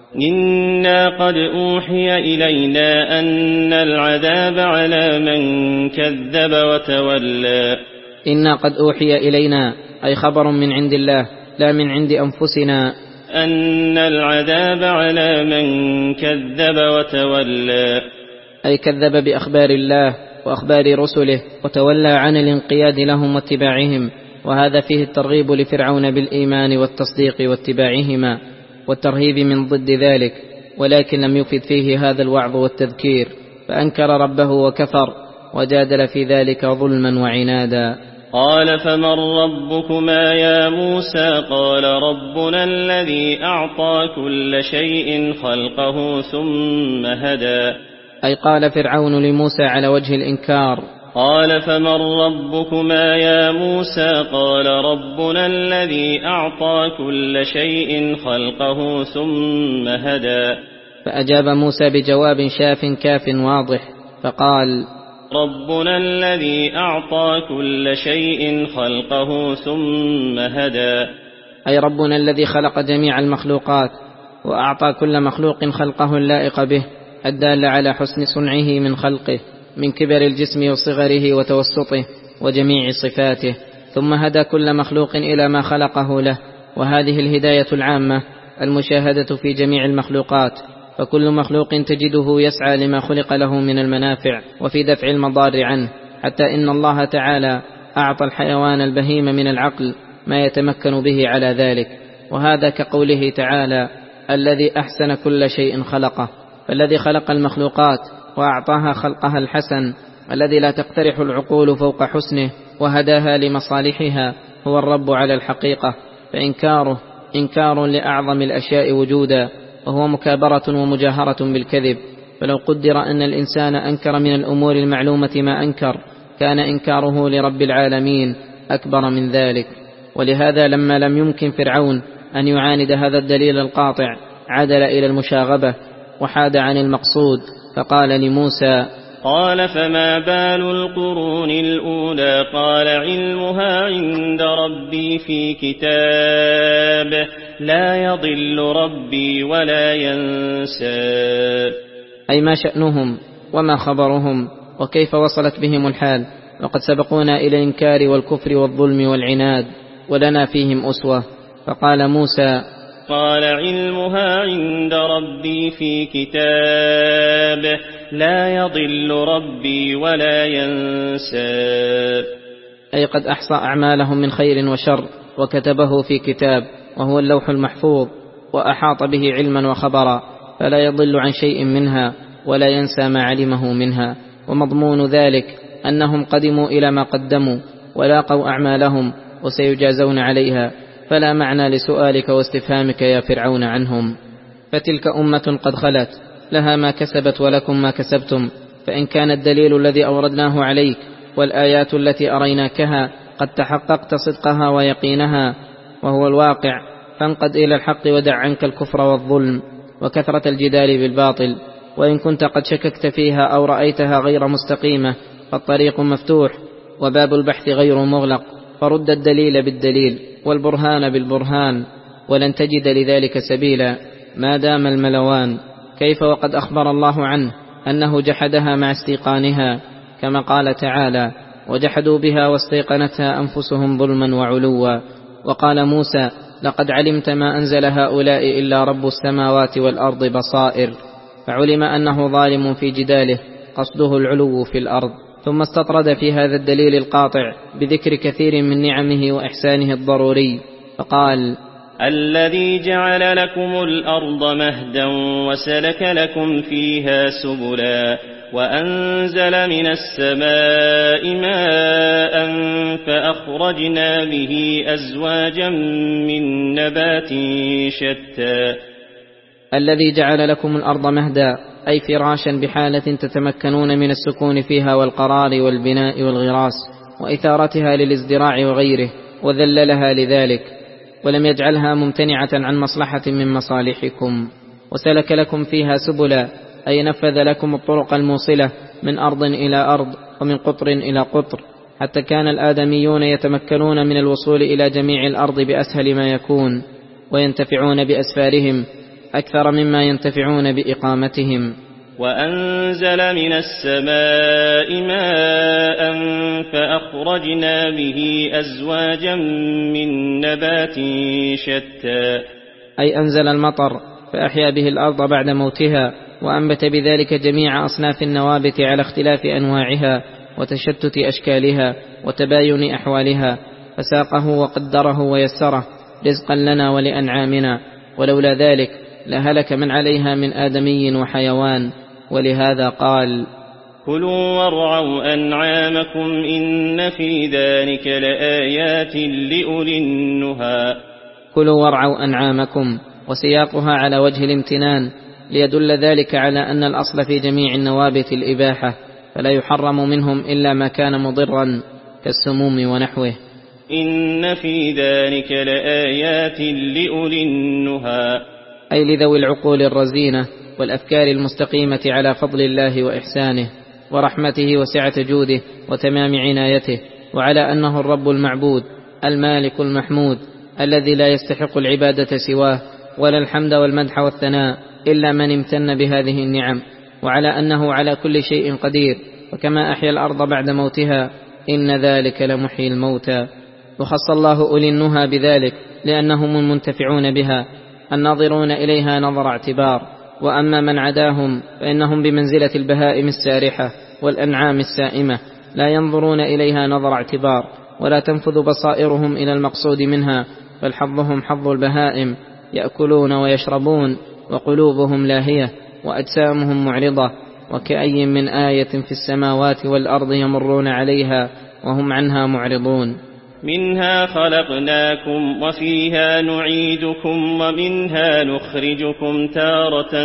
S2: إنا قد أوحي إلينا أن العذاب على من كذب وتولى.
S3: إنا قد أوحي إلينا، أي خبر من عند الله لا من عند أنفسنا،
S2: أن العذاب على من كذب وتولى،
S3: أي كذب بأخبار الله وأخبار رسله وتولى عن الانقياد لهم واتباعهم. وهذا فيه الترغيب لفرعون بالإيمان والتصديق واتباعهما، والترهيب من ضد ذلك، ولكن لم يفد فيه هذا الوعظ والتذكير، فأنكر ربه وكفر وجادل في ذلك ظلما وعنادا.
S2: قال فمن ربكما يا موسى؟ قال ربنا الذي أعطى كل شيء خلقه ثم هدى.
S3: أي قال فرعون لموسى على وجه الإنكار.
S2: قال فمن ربكما يا موسى؟ قال ربنا الذي أعطى كل شيء خلقه ثم هدى.
S3: فأجاب موسى بجواب شاف كاف واضح، فقال
S2: ربنا الذي أعطى كل شيء خلقه ثم هدى،
S3: أي ربنا الذي خلق جميع المخلوقات وأعطى كل مخلوق خلقه اللائق به الدال على حسن صنعه من خلقه، من كبر الجسم وصغره وتوسطه وجميع صفاته، ثم هدى كل مخلوق إلى ما خلقه له. وهذه الهداية العامة المشاهدة في جميع المخلوقات، فكل مخلوق تجده يسعى لما خلق له من المنافع وفي دفع المضار عنه، حتى إن الله تعالى أعطى الحيوان البهيم من العقل ما يتمكن به على ذلك. وهذا كقوله تعالى الذي أحسن كل شيء خلقه. فالذي خلق المخلوقات وأعطاها خلقها الحسن الذي لا تقترح العقول فوق حسنه وهداها لمصالحها هو الرب على الحقيقة، فإنكاره إنكار لأعظم الأشياء وجودا، وهو مكابرة ومجاهرة بالكذب. فلو قدر أن الإنسان أنكر من الأمور المعلومة ما أنكر كان إنكاره لرب العالمين أكبر من ذلك. ولهذا لما لم يمكن فرعون أن يعاند هذا الدليل القاطع عدل إلى المشاغبة وحاد عن المقصود، فقال لموسى
S2: قال فما بال القرون الأولى؟ قال علمها عند ربي في كتاب لا يضل ربي ولا ينسى.
S3: أي ما شأنهم وما خبرهم وكيف وصلت بهم الحال، وقد سبقونا إلى الإنكار والكفر والظلم والعناد ولنا فيهم أسوة. فقال موسى
S2: قال علمها عند ربي في كتاب لا يضل ربي ولا ينسى.
S3: أي قد أحصى أعمالهم من خير وشر وكتبه في كتاب وهو اللوح المحفوظ، وأحاط به علما وخبرا، فلا يضل عن شيء منها ولا ينسى ما علمه منها، ومضمون ذلك أنهم قدموا إلى ما قدموا ولاقوا أعمالهم وسيجازون عليها، فلا معنى لسؤالك واستفهامك يا فرعون عنهم. فتلك أمة قد خلت، لها ما كسبت ولكم ما كسبتم، فإن كان الدليل الذي أوردناه عليك والآيات التي أريناكها قد تحققت صدقها ويقينها وهو الواقع، فانقد إلى الحق ودع عنك الكفر والظلم وكثرة الجدال بالباطل. وإن كنت قد شككت فيها أو رأيتها غير مستقيمة فالطريق مفتوح وباب البحث غير مغلق، فرد الدليل بالدليل والبرهان بالبرهان، ولن تجد لذلك سبيلا ما دام الملوان. كيف وقد أخبر الله عنه أنه جحدها مع استيقانها، كما قال تعالى: وجحدوا بها واستيقنتها أنفسهم ظلما وعلوا. وقال موسى: لقد علمت ما أنزل هؤلاء إلا رب السماوات والأرض بصائر، فعلم أنه ظالم في جداله قصده العلو في الأرض. ثم استطرد في هذا الدليل القاطع بذكر كثير من نعمه وإحسانه الضروري، فقال:
S2: الذي جعل لكم الأرض مهدا وسلك لكم فيها سبلا وأنزل من السماء ماء فأخرجنا به أزواجا من نبات شتى.
S3: الذي جعل لكم الأرض مهدا أي فراشا بحالة تتمكنون من السكون فيها والقرار والبناء والغراس وإثارتها للازدراع وغيره، وذللها لذلك، ولم يجعلها ممتنعة عن مصلحة من مصالحكم. وسلك لكم فيها سبلا أي نفذ لكم الطرق الموصلة من أرض إلى أرض ومن قطر إلى قطر، حتى كان الآدميون يتمكنون من الوصول إلى جميع الأرض بأسهل ما يكون، وينتفعون بأسفارهم أكثر مما ينتفعون بإقامتهم.
S2: وأنزل من السماء ماء فأخرجنا به أزواجا من نبات شتى
S3: أي أنزل المطر فأحيا به الأرض بعد موتها، وأنبت بذلك جميع أصناف النوابت على اختلاف أنواعها وتشتت أشكالها وتباين أحوالها، فساقه وقدره ويسره رزقا لنا ولأنعامنا، ولولا ذلك لهلك من عليها من آدمي وحيوان. ولهذا قال:
S2: كلوا وارعوا أنعامكم إن في ذلك لآيات لأولي النهى.
S3: كلوا وارعوا أنعامكم، وسياقها على وجه الامتنان ليدل ذلك على أن الأصل في جميع النوابت الإباحة، فلا يحرم منهم إلا ما كان مضرا كالسموم ونحوه.
S2: إن في ذلك لآيات لأولي النهى
S3: أي لذوي العقول الرزينة والأفكار المستقيمة على فضل الله وإحسانه ورحمته وسعة جوده وتمام عنايته، وعلى أنه الرب المعبود المالك المحمود الذي لا يستحق العبادة سواه ولا الحمد والمدح والثناء إلا من امتن بهذه النعم، وعلى أنه على كل شيء قدير. وكما أحيا الأرض بعد موتها إن ذلك لمحيي الموتى. وخص الله أولي النهى بذلك لأنهم المنتفعون بها الناظرون إليها نظر اعتبار، وأما من عداهم فإنهم بمنزلة البهائم السارحة والأنعام السائمة لا ينظرون إليها نظر اعتبار، ولا تنفذ بصائرهم إلى المقصود منها، بل حظهم حظ البهائم، يأكلون ويشربون وقلوبهم لاهية وأجسامهم معرضة. وكأي من آية في السماوات والأرض يمرون عليها وهم عنها معرضون.
S2: منها خلقناكم وفيها نعيدكم ومنها نخرجكم تارة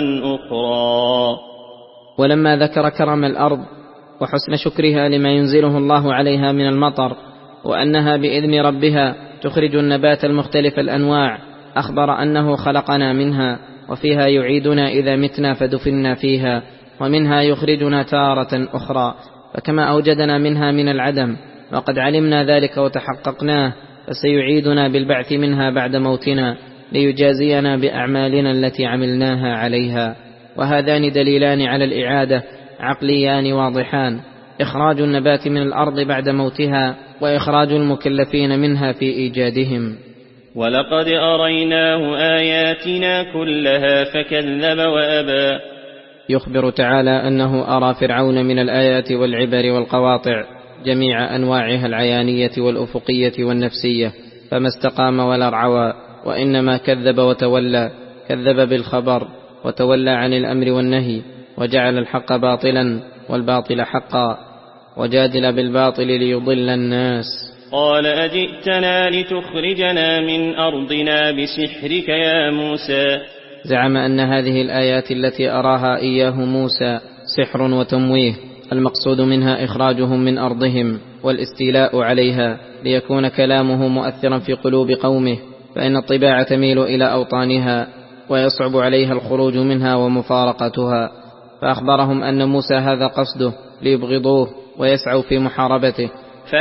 S2: أخرى.
S3: ولما ذكر كرم الأرض وحسن شكرها لما ينزله الله عليها من المطر، وأنها بإذن ربها تخرج النبات المختلف الأنواع، أخبر أنه خلقنا منها وفيها يعيدنا إذا متنا فدفنا فيها، ومنها يخرجنا تارة أخرى. فكما أوجدنا منها من العدم وقد علمنا ذلك وتحققناه، فسيعيدنا بالبعث منها بعد موتنا ليجازينا بأعمالنا التي عملناها عليها. وهذان دليلان على الإعادة عقليان واضحان: إخراج النبات من الأرض بعد موتها، وإخراج المكلفين منها في إيجادهم.
S2: ولقد أريناه آياتنا كلها فكذب وأبى.
S3: يخبر تعالى أنه أرى فرعون من الآيات والعبر والقواطع جميع أنواعها العيانية والأفقية والنفسية، فما استقام ولا رعوى، وإنما كذب وتولى، كذب بالخبر وتولى عن الأمر والنهي، وجعل الحق باطلا والباطل حقا وجادل بالباطل ليضل الناس.
S2: قال أجئتنا لتخرجنا من أرضنا بسحرك يا موسى.
S3: زعم أن هذه الآيات التي أراها إياه موسى سحر وتمويه، المقصود منها إخراجهم من أرضهم والاستيلاء عليها ليكون كلامه مؤثرا في قلوب قومه، فإن الطباع تميل إلى أوطانها ويصعب عليها الخروج منها ومفارقتها، فأخبرهم أن موسى هذا قصده ليبغضوه ويسعوا في محاربته.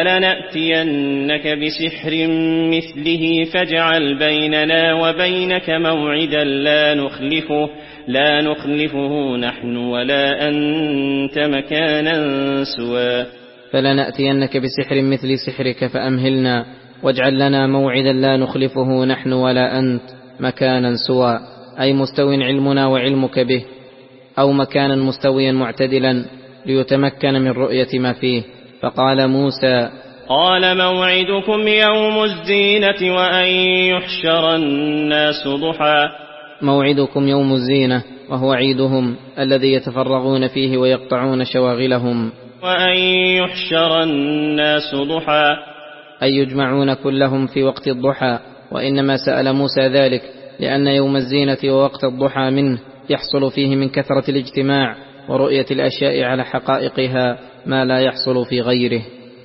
S2: فلنأتينك بسحر مثله فاجعل بيننا وبينك موعدا لا نخلفه لا نخلفه نحن ولا أنت مكانا سوى.
S3: فلنأتينك بسحر مثل سحرك فأمهلنا واجعل لنا موعدا لا نخلفه نحن ولا أنت مكانا سوى، أي مستو علمنا وعلمك به، أو مكانا مستويا معتدلا ليتمكن من رؤية ما فيه. فقال موسى:
S2: قال موعدكم يوم الزينة وأن يحشر الناس ضحى.
S3: موعدكم يوم الزينة وهو عيدهم الذي يتفرغون فيه ويقطعون شواغلهم.
S2: وأن يحشر الناس ضحى
S3: أي يجمعون كلهم في وقت الضحى. وإنما سأل موسى ذلك لأن يوم الزينة ووقت الضحى منه يحصل فيه من كثرة الاجتماع ورؤية الأشياء على حقائقها ما لا يحصل في غيره.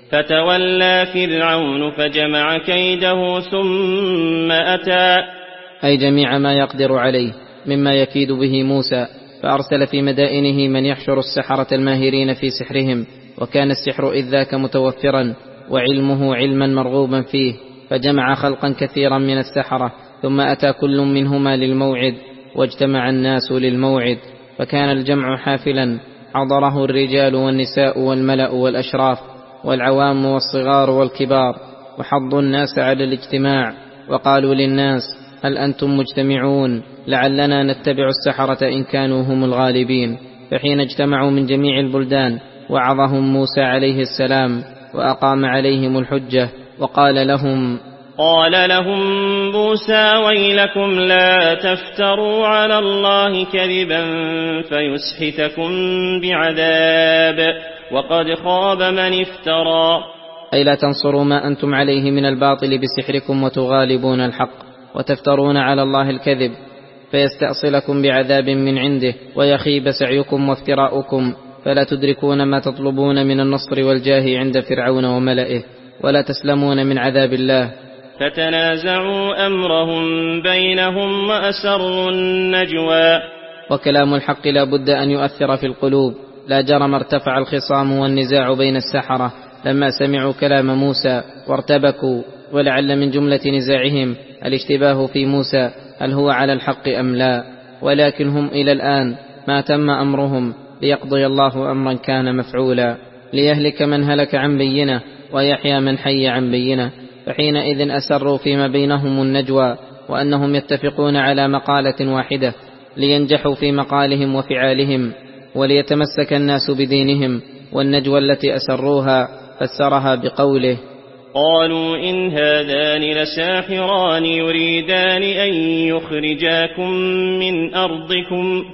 S2: فتولى فرعون فجمع كيده ثم أتى،
S3: أي جميع ما يقدر عليه مما يكيد به موسى، فأرسل في مدائنه من يحشر السحرة الماهرين في سحرهم، وكان السحر إذ ذاك متوفرا وعلمه علما مرغوبا فيه، فجمع خلقا كثيرا من السحرة ثم أتى كل منهما للموعد واجتمع الناس للموعد، فكان الجمع حافلا حضره الرجال والنساء والملأ والأشراف والعوام والصغار والكبار، وحضوا الناس على الاجتماع وقالوا للناس: هل أنتم مجتمعون؟ لعلنا نتبع السحرة إن كانوا هم الغالبين. فحين اجتمعوا من جميع البلدان وعظهم موسى عليه السلام وأقام عليهم الحجة وقال لهم
S2: قال لهم موسى: ويلكم لا تفتروا على الله كذبا فيسحتكم بعذاب وقد خاب من افترى.
S3: أي لا تنصروا ما أنتم عليه من الباطل بسحركم وتغالبون الحق وتفترون على الله الكذب فيستأصلكم بعذاب من عنده ويخيب سعيكم وافتراؤكم، فلا تدركون ما تطلبون من النصر والجاه عند فرعون وملئه ولا تسلمون من عذاب الله.
S2: فتنازعوا أمرهم بينهم وأسروا النجوى.
S3: وكلام الحق لا بد أن يؤثر في القلوب، لا جرم ارتفع الخصام والنزاع بين السحرة لما سمعوا كلام موسى وارتبكوا، ولعل من جملة نزاعهم الاشتباه في موسى هل هو على الحق أم لا، ولكن هم إلى الآن ما تم أمرهم ليقضي الله أمرا كان مفعولا ليهلك من هلك عن بينه ويحيى من حي عن بينه. فحينئذ أسروا فيما بينهم النجوى وأنهم يتفقون على مقالة واحدة لينجحوا في مقالهم وفعالهم وليتمسك الناس بدينهم. والنجوى التي أسروها فسرها بقوله:
S2: قالوا إن هذان لساحران يريدان أن يخرجاكم من أرضكم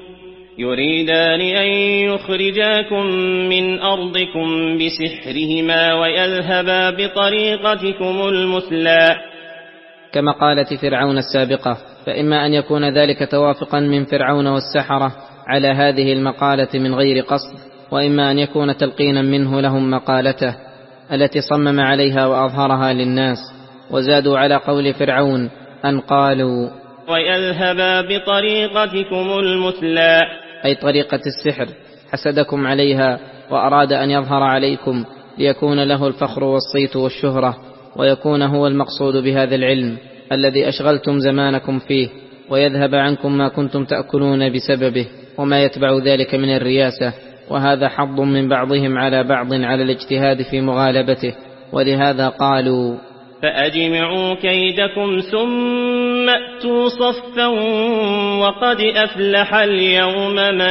S2: يريدان أن يخرجاكم من أرضكم بسحرهما ويذهبا بطريقتكم المثلى.
S3: كما قالت فرعون السابقة، فإما أن يكون ذلك توافقا من فرعون والسحرة على هذه المقالة من غير قصد، وإما أن يكون تلقينا منه لهم مقالته التي صمم عليها وأظهرها للناس. وزادوا على قول فرعون أن قالوا
S2: ويذهبا بطريقتكم المثلى،
S3: أي طريقة السحر، حسدكم عليها وأراد أن يظهر عليكم ليكون له الفخر والصيت والشهرة، ويكون هو المقصود بهذا العلم الذي أشغلتم زمانكم فيه، ويذهب عنكم ما كنتم تأكلون بسببه وما يتبع ذلك من الرياسة. وهذا حظ من بعضهم على بعض على الاجتهاد في مغالبته، ولهذا قالوا
S2: فأجمعوا كيدكم ثم أتوا صفا وقد أفلح اليوم من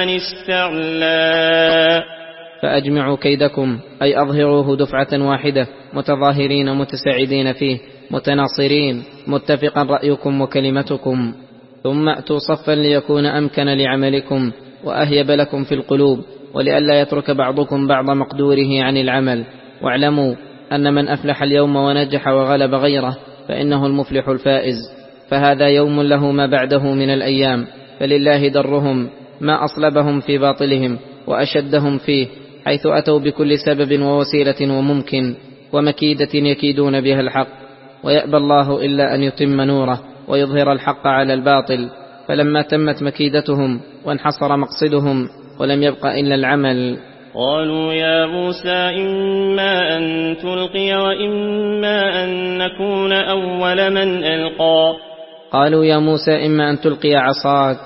S2: استعلى.
S3: فأجمعوا كيدكم أي أظهروه دفعة واحدة متظاهرين متساعدين فيه متناصرين متفقا رأيكم وكلمتكم، ثم أتوا صفا ليكون أمكن لعملكم وأهيب لكم في القلوب، ولئلا يترك بعضكم بعض مقدوره عن العمل. واعلموا أن من أفلح اليوم ونجح وغلب غيره فإنه المفلح الفائز. فهذا يوم له ما بعده من الأيام، فلله درهم ما أصلبهم في باطلهم وأشدهم فيه، حيث أتوا بكل سبب ووسيلة وممكن ومكيدة يكيدون بها الحق، ويأبى الله إلا أن يتم نوره ويظهر الحق على الباطل. فلما تمت مكيدتهم وانحصر مقصدهم ولم يبق إلا العمل،
S2: قالوا يا موسى إما أن تلقي وإما أن نكون أول من ألقى
S3: قالوا يا موسى إما أن تلقي عصاك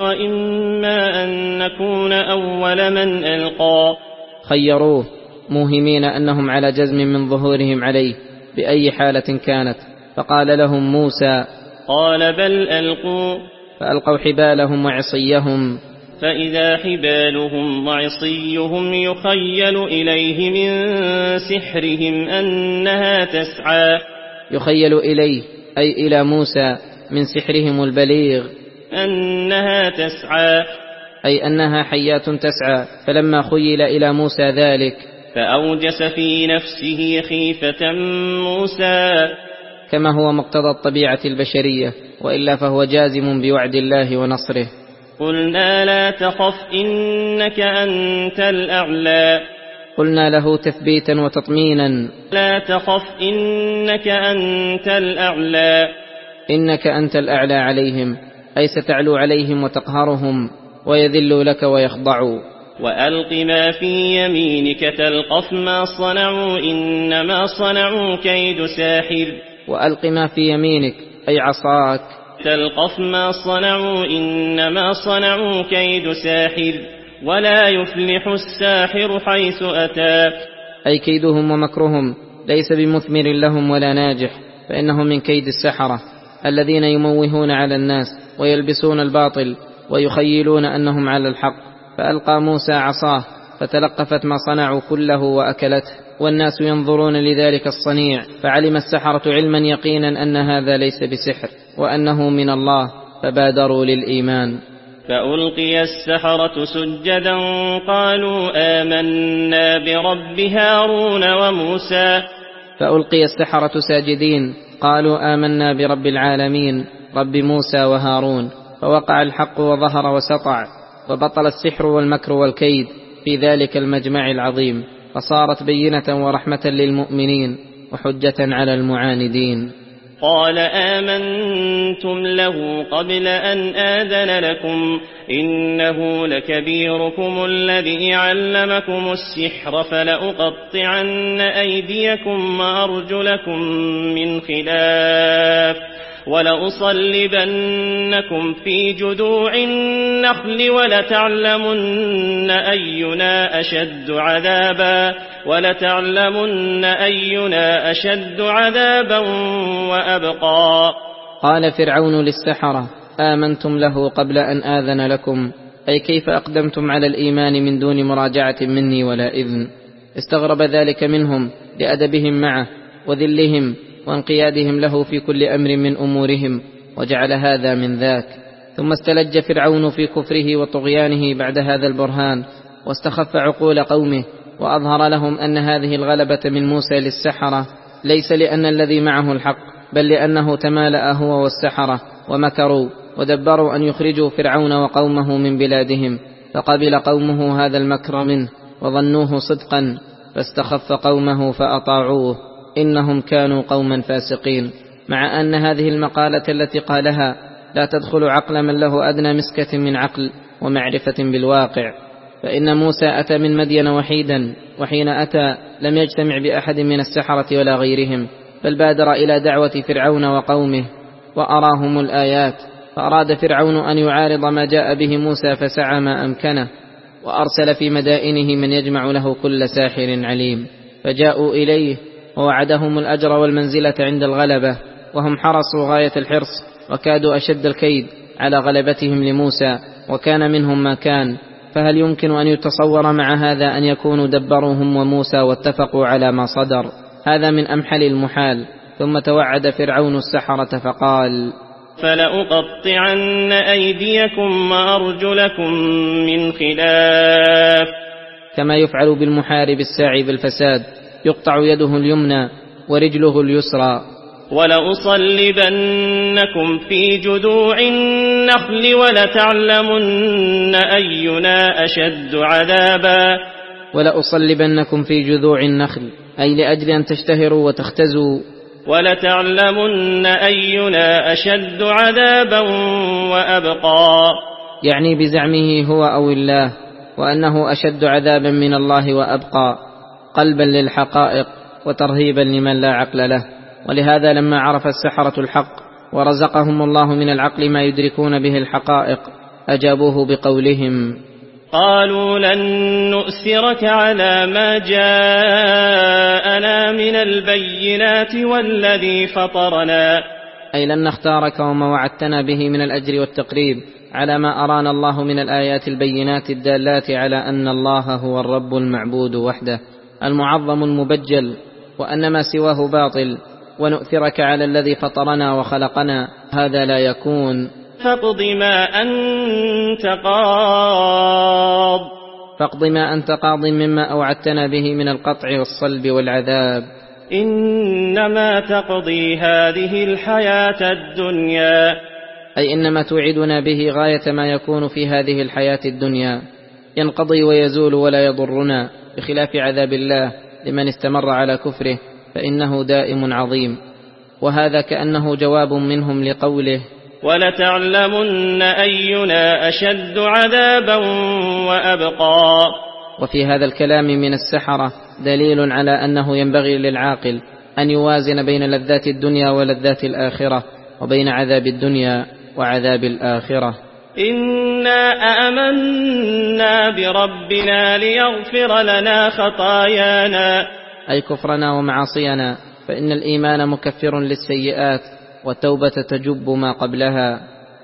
S2: وإما أن نكون أول من ألقى.
S3: خيروه موهمين أنهم على جزم من ظهورهم عليه بأي حالة كانت، فقال لهم موسى
S2: قال بل ألقوا،
S3: فألقوا حبالهم وعصيهم،
S2: فإذا حبالهم وعصيهم يخيل إليه من سحرهم أنها تسعى.
S3: يخيل إليه أي إلى موسى من سحرهم البليغ
S2: أنها تسعى
S3: أي أنها حيات تسعى. فلما خيل إلى موسى ذلك
S2: فأوجس في نفسه خيفة موسى،
S3: كما هو مقتضى الطبيعة البشرية، وإلا فهو جازم بوعد الله ونصره.
S2: قلنا لا تخف إنك أنت الأعلى،
S3: قلنا له تثبيتا وتطمينا،
S2: لا تخف إنك أنت الأعلى،
S3: إنك أنت الأعلى عليهم، أي ستعلو عليهم وتقهرهم ويذلوا لك ويخضعوا.
S2: وألق ما في يمينك تلقف ما صنعوا إنما صنعوا كيد ساحر.
S3: وألق ما في يمينك أي عصاك
S2: تلقف ما صنعوا إنما صنعوا كيد ساحر ولا يفلح الساحر حيث أتى.
S3: أي كيدهم ومكرهم ليس بمثمر لهم ولا ناجح، فإنه من كيد السحرة الذين يموهون على الناس ويلبسون الباطل ويخيلون أنهم على الحق. فألقى موسى عصاه فتلقفت ما صنعوا كله وأكلته، والناس ينظرون لذلك الصنيع، فعلم السحرة علما يقينا أن هذا ليس بسحر وأنه من الله، فبادروا للإيمان.
S2: فألقي السحرة سجدا قالوا آمنا برب هارون وموسى.
S3: فألقي السحرة ساجدين قالوا آمنا برب العالمين رب موسى وهارون، فوقع الحق وظهر وسطع، وبطل السحر والمكر والكيد في ذلك المجمع العظيم، فصارت بينة ورحمة للمؤمنين وحجة على المعاندين.
S2: قال آمنتم له قبل أن آذن لكم إنه لكبيركم الذي علمكم السحر فلأقطعن أيديكم وأرجلكم من خلاف ولأصلبنكم في جذوع النخل ولتعلمن أينا أشد عذابا ولتعلمن أينا أشد عذابا وأبقى.
S3: قال فرعون للسحرة آمنتم له قبل أن آذن لكم، أي كيف أقدمتم على الإيمان من دون مراجعة مني ولا إذن. استغرب ذلك منهم لأدبهم معه وذلهم وانقيادهم له في كل أمر من أمورهم، وجعل هذا من ذاك. ثم استلج فرعون في كفره وطغيانه بعد هذا البرهان، واستخف عقول قومه، وأظهر لهم أن هذه الغلبة من موسى للسحرة ليس لأن الذي معه الحق، بل لأنه تمالأ هو والسحرة ومكروا ودبروا أن يخرجوا فرعون وقومه من بلادهم، فقبل قومه هذا المكر منه وظنوه صدقا، فاستخف قومه فأطاعوه، إنهم كانوا قوما فاسقين. مع أن هذه المقالة التي قالها لا تدخل عقل من له أدنى مسكة من عقل ومعرفة بالواقع، فإن موسى أتى من مدين وحيدا، وحين أتى لم يجتمع بأحد من السحرة ولا غيرهم، بل بادر إلى دعوة فرعون وقومه وأراهم الآيات. فأراد فرعون أن يعارض ما جاء به موسى فسعى ما أمكنه، وأرسل في مدائنه من يجمع له كل ساحر عليم، فجاءوا إليه ووعدهم الأجر والمنزلة عند الغلبة، وهم حرصوا غاية الحرص وكادوا أشد الكيد على غلبتهم لموسى، وكان منهم ما كان. فهل يمكن أن يتصور مع هذا أن يكونوا دبروهم وموسى واتفقوا على ما صدر؟ هذا من أمحل المحال. ثم توعد فرعون السحرة فقال
S2: فلأقطعن أيديكم وأرجلكم من خلاف.
S3: كما يفعل بالمحارب الساعي بالفساد، يقطع يده اليمنى ورجله اليسرى.
S2: ولأصلبنكم في جذوع النخل ولتعلمن أينا أشد عذابا.
S3: ولأصلبنكم في جذوع النخل، أي لأجل أن تشتهروا وتختزوا.
S2: ولتعلمن أينا أشد عذابا وأبقى،
S3: يعني بزعمه هو أو الله، وأنه أشد عذابا من الله وأبقى، قلبا للحقائق وترهيبا لمن لا عقل له. ولهذا لما عرف السحرة الحق ورزقهم الله من العقل ما يدركون به الحقائق، أجابوه بقولهم:
S2: قالوا لن نؤثرك على ما جاءنا من البينات والذي فطرنا،
S3: أي لن نختارك وما وعدتنا به من الأجر والتقريب على ما أرانا الله من الآيات البينات الدالات على أن الله هو الرب المعبود وحده المعظم المبجل، وأن ما سواه باطل، ونؤثرك على الذي فطرنا وخلقنا، هذا لا يكون.
S2: فاقض ما أنت قاض
S3: فاقض ما أنت قاض مما أوعدتنا به من القطع والصلب والعذاب.
S2: إنما تقضي هذه الحياة الدنيا،
S3: أي إنما توعدنا به غاية ما يكون في هذه الحياة الدنيا، ينقضي ويزول ولا يضرنا، بخلاف عذاب الله لمن استمر على كفره فإنه دائم عظيم. وهذا كأنه جواب منهم لقوله:
S2: ولتعلمن أينا أشد عذابا وأبقى.
S3: وفي هذا الكلام من السحرة دليل على أنه ينبغي للعاقل أن يوازن بين لذات الدنيا ولذات الآخرة، وبين عذاب الدنيا وعذاب الآخرة.
S2: إنا آمنا بربنا ليغفر لنا خطايانا،
S3: أي كفرنا ومعاصينا، فإن الإيمان مكفر للسيئات، والتوبة تجب ما قبلها.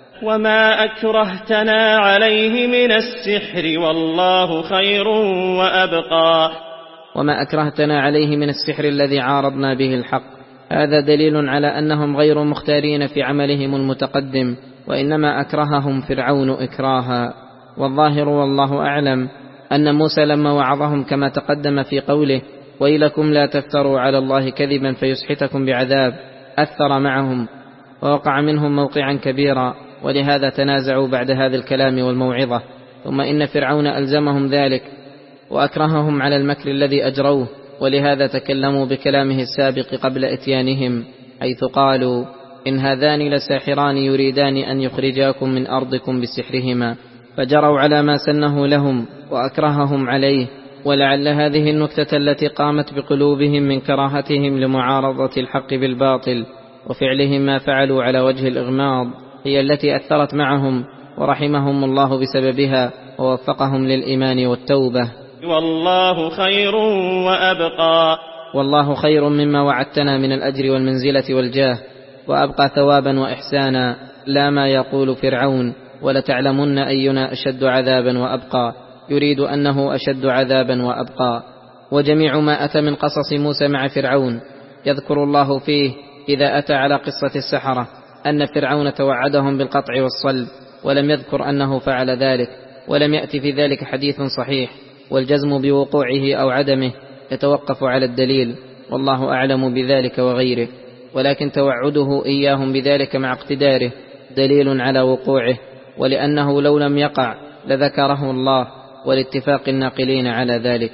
S2: وما أكرهتنا عليه من السحر والله خير وأبقى.
S3: وما أكرهتنا عليه من السحر الذي عارضنا به الحق، هذا دليل على أنهم غير مختارين في عملهم المتقدم، وإنما أكرههم فرعون إكراها. والظاهر والله أعلم أن موسى لما وعظهم كما تقدم في قوله: ويلكم لا تفتروا على الله كذبا فيسحتكم بعذاب، أثر معهم ووقع منهم موقعا كبيرا، ولهذا تنازعوا بعد هذا الكلام والموعظة. ثم إن فرعون ألزمهم ذلك وأكرههم على المكر الذي أجروه، ولهذا تكلموا بكلامه السابق قبل إتيانهم، حيث قالوا: إن هذان لساحران يريدان أن يخرجاكم من أرضكم بسحرهما، فجروا على ما سنه لهم وأكرههم عليه. ولعل هذه النكتة التي قامت بقلوبهم من كراهتهم لمعارضة الحق بالباطل وفعلهم ما فعلوا على وجه الإغماض هي التي أثرت معهم، ورحمهم الله بسببها ووفقهم للإيمان والتوبة.
S2: والله خير وأبقى.
S3: والله خير مما وعدتنا من الأجر والمنزلة والجاه، وأبقى ثوابا وإحسانا، لا ما يقول فرعون: ولتعلمن أينا أشد عذابا وأبقى، يريد أنه أشد عذابا وأبقى. وجميع ما أتى من قصص موسى مع فرعون يذكر الله فيه إذا أتى على قصة السحرة أن فرعون توعدهم بالقطع والصلب، ولم يذكر أنه فعل ذلك، ولم يأتي في ذلك حديث صحيح. والجزم بوقوعه أو عدمه يتوقف على الدليل، والله أعلم بذلك وغيره، ولكن توعده إياهم بذلك مع اقتداره دليل على وقوعه، ولأنه لو لم يقع لذكره الله، والاتفاق الناقلين على ذلك.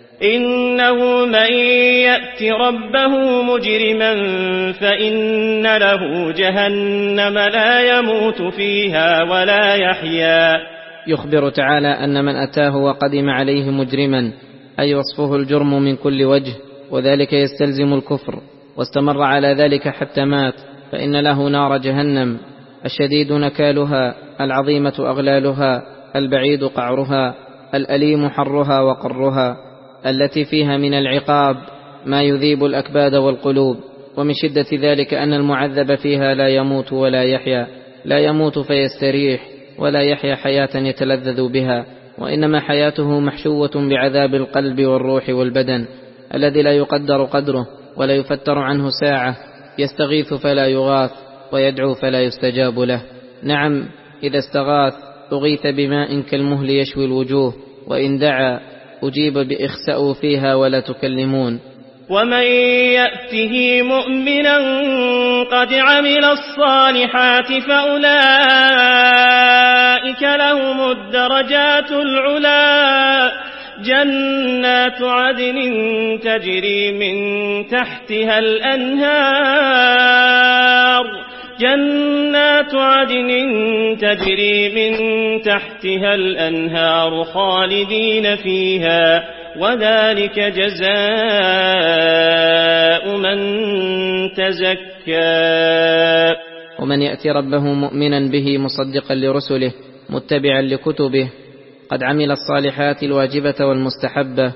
S2: إنه من يأت ربه مجرما فإن له جهنم لا يموت فيها ولا يحيا.
S3: يخبر تعالى أن من أتاه وقدم عليه مجرما، أي وصفه الجرم من كل وجه، وذلك يستلزم الكفر، واستمر على ذلك حتى مات، فإن له نار جهنم، الشديد نكالها، العظيمة أغلالها، البعيد قعرها، الأليم حرها وقرها، التي فيها من العقاب ما يذيب الأكباد والقلوب. ومن شدة ذلك أن المعذب فيها لا يموت ولا يحيا، لا يموت فيستريح، ولا يحيا حياة يتلذذ بها، وإنما حياته محشوة بعذاب القلب والروح والبدن الذي لا يقدر قدره ولا يفتر عنه ساعة، يستغيث فلا يغاث، ويدعو فلا يستجاب له. نعم، إذا استغاث أغيث بماء كالمهل يشوي الوجوه، وإن دعا أجيب بإخسأوا فيها ولا تكلمون.
S2: ومن يأته مؤمنا قد عمل الصالحات فأولئك لهم الدرجات العلا، جنات عدن تجري من تحتها الأنهار جنات عدن تجري من تحتها الأنهار خالدين فيها، وذلك جزاء من تزكى.
S3: ومن يأتي ربه مؤمنا به مصدقا لرسله متبعا لكتبه قد عمل الصالحات الواجبة والمستحبة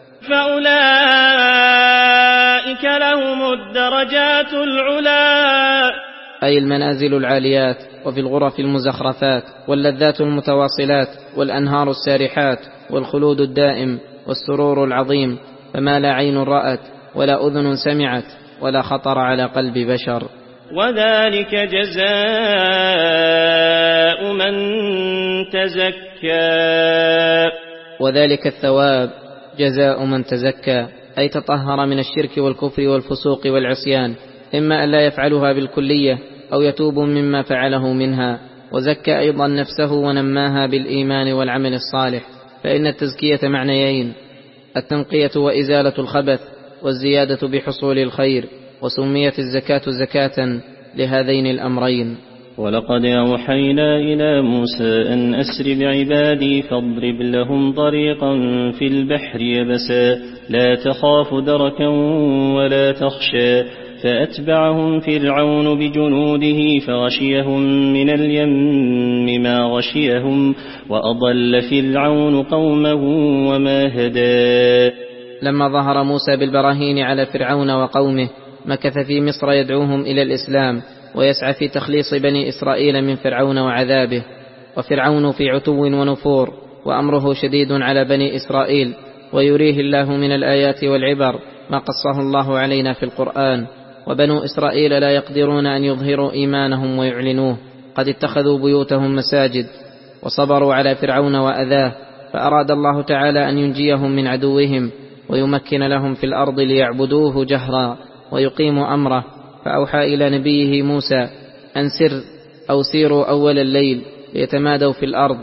S2: فأولئك لهم الدرجات العلا،
S3: أي المنازل العاليات، وفي الغرف المزخرفات، واللذات المتواصلات، والأنهار السارحات، والخلود الدائم، والسرور العظيم، فما لا عين رأت ولا أذن سمعت ولا خطر على قلب بشر.
S2: وذلك جزاء من تزكى.
S3: وذلك الثواب جزاء من تزكى، أي تطهر من الشرك والكفر والفسوق والعصيان، إما أن لا يفعلها بالكلية أو يتوب مما فعله منها، وزكى أيضا نفسه ونماها بالإيمان والعمل الصالح. فإن التزكية معنيين: التنقية وإزالة الخبث، والزيادة بحصول الخير، وسميت الزكاة زكاة لهذين الأمرين.
S2: ولقد أوحينا إلى موسى أن أسر بعبادي فاضرب لهم طريقا في البحر يبسا لا تخاف دركا ولا تخشى، فأتبعهم فرعون بجنوده فغشيهم من اليم ما غشيهم، وأضل فرعون قومه وما هدى.
S3: لما ظهر موسى بالبراهين على فرعون وقومه مكث في مصر يدعوهم إلى الإسلام ويسعى في تخليص بني إسرائيل من فرعون وعذابه. وفرعون في عتو ونفور، وأمره شديد على بني إسرائيل، ويريه الله من الآيات والعبر ما قصه الله علينا في القرآن. وبنو إسرائيل لا يقدرون أن يظهروا إيمانهم ويعلنوه، قد اتخذوا بيوتهم مساجد وصبروا على فرعون وأذاه، فأراد الله تعالى أن ينجيهم من عدوهم ويمكن لهم في الأرض ليعبدوه جهرا ويقيموا أمره. فأوحى إلى نبيه موسى أن سر أو سيروا أول الليل ليتمادوا في الأرض،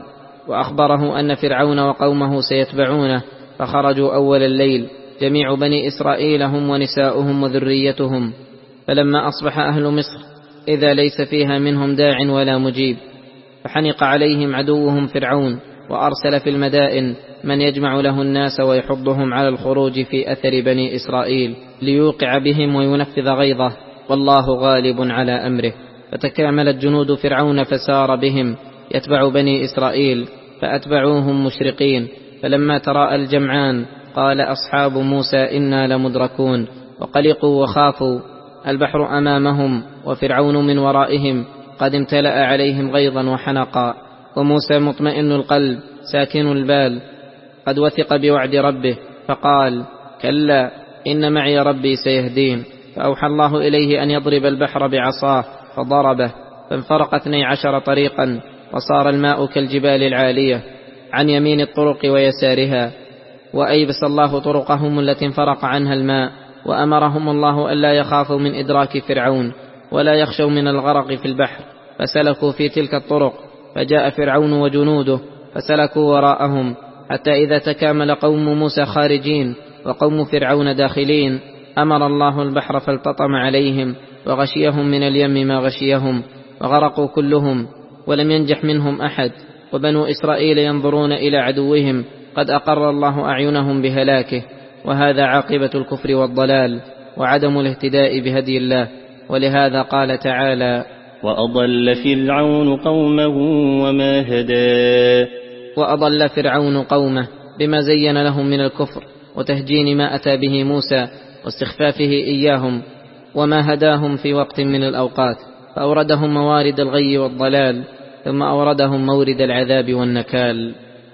S3: وأخبره أن فرعون وقومه سيتبعونه، فخرجوا أول الليل جميع بني إسرائيل هم ونساؤهم وذريتهم. فلما أصبح أهل مصر إذا ليس فيها منهم داع ولا مجيب، فحنق عليهم عدوهم فرعون، وأرسل في المدائن من يجمع له الناس ويحضهم على الخروج في أثر بني إسرائيل ليوقع بهم وينفذ غيظه، والله غالب على أمره. فتكاملت جنود فرعون فسار بهم يتبع بني إسرائيل، فأتبعوهم مشرقين. فلما تراءى الجمعان قال أصحاب موسى إنا لمدركون، وقلقوا وخافوا. البحر أمامهم وفرعون من ورائهم قد امتلأ عليهم غيظا وحنقا، وموسى مطمئن القلب ساكن البال قد وثق بوعد ربه، فقال كلا إن معي ربي سيهدين. فأوحى الله إليه أن يضرب البحر بعصاه، فضربه فانفرق اثني عشر طريقا، وصار الماء كالجبال العالية عن يمين الطرق ويسارها. وأيبس الله طرقهم التي انفرق عنها الماء، وأمرهم الله ألا يخافوا من إدراك فرعون ولا يخشوا من الغرق في البحر، فسلكوا في تلك الطرق. فجاء فرعون وجنوده فسلكوا وراءهم، حتى إذا تكامل قوم موسى خارجين وقوم فرعون داخلين أمر الله البحر فالتطم عليهم، وغشيهم من اليم ما غشيهم، وغرقوا كلهم ولم ينجح منهم أحد. وبنو إسرائيل ينظرون إلى عدوهم قد أقر الله أعينهم بهلاكه. وهذا عاقبة الكفر والضلال وعدم الاهتداء بهدي الله. ولهذا قال تعالى
S2: وأضل فرعون قومه وما هدى.
S3: وأضل فرعون قومه بما زين لهم من الكفر وتهجين ما أتى به موسى واستخفافه إياهم، وما هداهم في وقت من الأوقات، فأوردهم موارد الغي والضلال، ثم أوردهم مورد العذاب والنكال.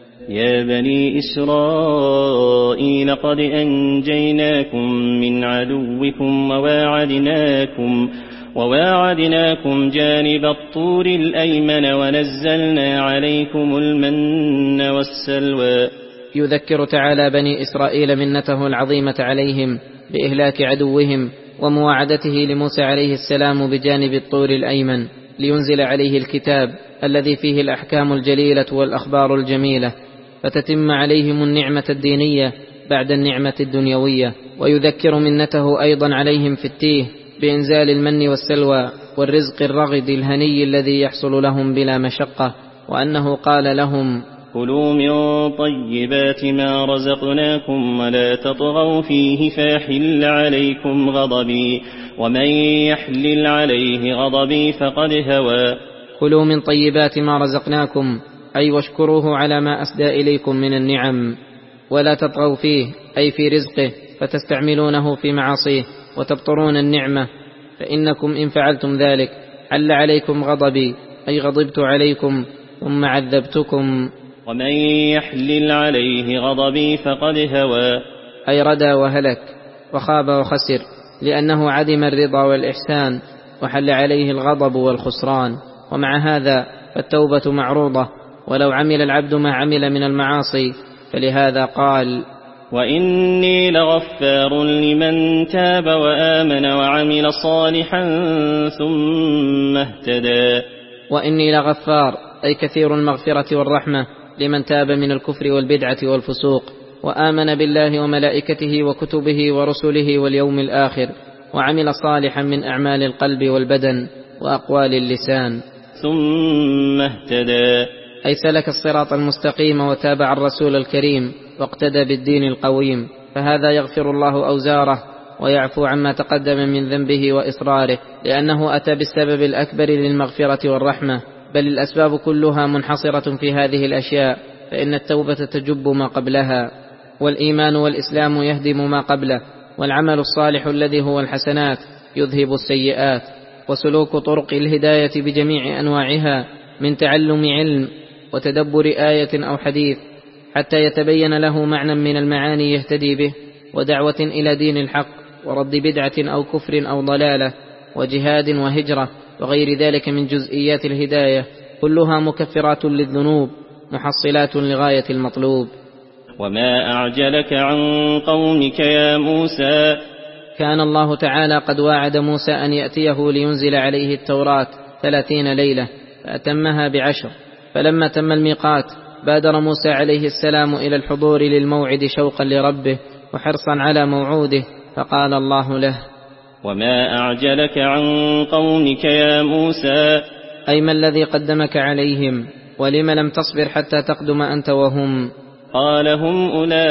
S2: يا بني إسرائيل قد أنجيناكم من عدوكم وواعدناكم وواعدناكم جانب الطور الأيمن ونزلنا عليكم المن والسلوى.
S3: يذكر تعالى بني إسرائيل منته العظيمة عليهم بإهلاك عدوهم ومواعدته لموسى عليه السلام بجانب الطور الأيمن لينزل عليه الكتاب الذي فيه الأحكام الجليلة والأخبار الجميلة، فتتم عليهم النعمة الدينية بعد النعمة الدنيوية. ويذكر منته أيضا عليهم في التيه بإنزال المن والسلوى والرزق الرغد الهني الذي يحصل لهم بلا مشقة، وأنه قال لهم:
S2: كلوا من طيبات ما رزقناكم ولا تطغوا فيه فيحل عليكم غضبي ومن يحلل عليه غضبي فقد هوى.
S3: كلوا من طيبات ما رزقناكم، أي واشكروه على ما أسدى إليكم من النعم، ولا تطغوا فيه أي في رزقه فتستعملونه في معاصيه وتبطرون النعمة، فإنكم إن فعلتم ذلك حل عليكم غضبي أي غضبت عليكم ثم عذبتكم.
S2: ومن يحلل عليه غضبي فقد هوى
S3: أي ردى وهلك وخاب وخسر، لأنه عدم الرضا والإحسان وحل عليه الغضب والخسران. ومع هذا فالتوبة معروضة ولو عمل العبد ما عمل من المعاصي، فلهذا قال:
S2: وإني لغفار لمن تاب وآمن وعمل صالحا ثم اهتدى.
S3: وإني لغفار أي كثير المغفرة والرحمة لمن تاب من الكفر والبدعة والفسوق وآمن بالله وملائكته وكتبه ورسله واليوم الآخر وعمل صالحا من أعمال القلب والبدن وأقوال اللسان.
S2: ثم اهتدى
S3: أي سلك الصراط المستقيم وتابع الرسول الكريم واقتدى بالدين القويم، فهذا يغفر الله أوزاره ويعفو عما تقدم من ذنبه وإصراره، لأنه أتى بالسبب الأكبر للمغفرة والرحمة، بل الأسباب كلها منحصرة في هذه الأشياء، فإن التوبة تجب ما قبلها، والإيمان والإسلام يهدم ما قبله، والعمل الصالح الذي هو الحسنات يذهب السيئات، وسلوك طرق الهداية بجميع أنواعها من تعلم علم وتدبر آية أو حديث حتى يتبين له معنى من المعاني يهتدي به، ودعوة إلى دين الحق، ورد بدعة أو كفر أو ضلالة، وجهاد وهجرة وغير ذلك من جزئيات الهداية، كلها مكفرات للذنوب محصلات لغاية المطلوب.
S2: وما أعجلك عن قومك يا موسى.
S3: كان الله تعالى قد واعد موسى أن يأتيه لينزل عليه التوراة ثلاثين ليلة، فأتمها بعشر. فلما تم الميقات بادر موسى عليه السلام إلى الحضور للموعد شوقا لربه وحرصا على موعوده، فقال الله له:
S2: وما أعجلك عن قومك يا موسى.
S3: أي ما الذي قدمك عليهم، ولم لم تصبر حتى تقدم أنت وهم؟
S2: قال: هم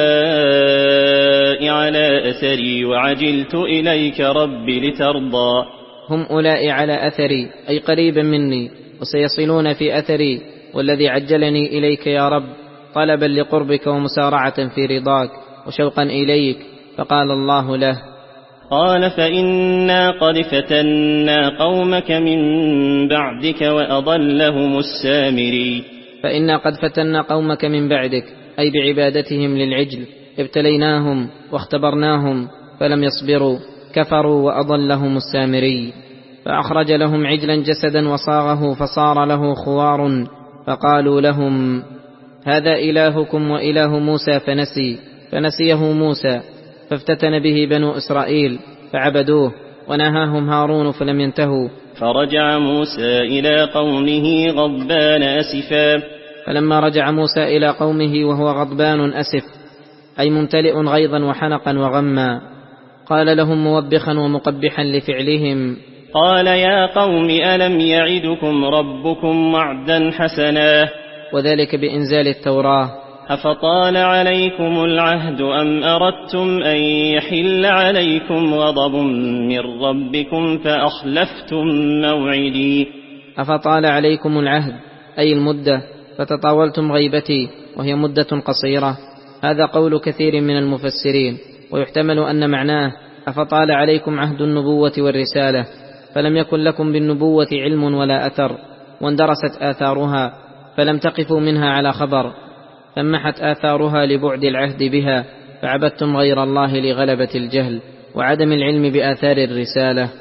S2: أولئك على أثري وعجلت إليك رب لترضى.
S3: هم أولئك على أثري أي قريبا مني، وسيصلون في أثري، والذي عجلني إليك يا رب طلبا لقربك ومسارعة في رضاك وشوقا إليك. فقال الله له:
S2: قال: فإنا قد فتنا قومك من بعدك وأضلهم السامري.
S3: فإنا قد فتنا قومك من بعدك أي بعبادتهم للعجل، ابتليناهم واختبرناهم فلم يصبروا، كفروا وأضلهم السامري. فأخرج لهم عجلا جسدا وصاغه فصار له خوار، فقالوا لهم: هذا إلهكم وإله موسى فنسي، فنسيه موسى، فافتتن به بنو إسرائيل فعبدوه، ونهاهم هارون فلم ينتهوا.
S2: فرجع موسى إلى قومه غضبان أسفا.
S3: فلما رجع موسى إلى قومه وهو غضبان أسف أي ممتلئ غيظا وحنقا وغما، قال لهم موبخا ومقبحا لفعلهم:
S2: قال: يا قوم ألم يعدكم ربكم وعدا حسنا.
S3: وذلك بإنزال التوراة.
S2: أفطال عليكم العهد أم أردتم أن يحل عليكم غضب من ربكم فأخلفتم موعدي.
S3: أفطال عليكم العهد أي المدة، فتطاولتم غيبتي وهي مدة قصيرة. هذا قول كثير من المفسرين، ويحتمل أن معناه أفطال عليكم عهد النبوة والرسالة، فلم يكن لكم بالنبوة علم ولا أثر، واندرست آثارها فلم تقفوا منها على خبر، فمحت آثارها لبعد العهد بها، فعبدتم غير الله لغلبة الجهل وعدم العلم بآثار الرسالة.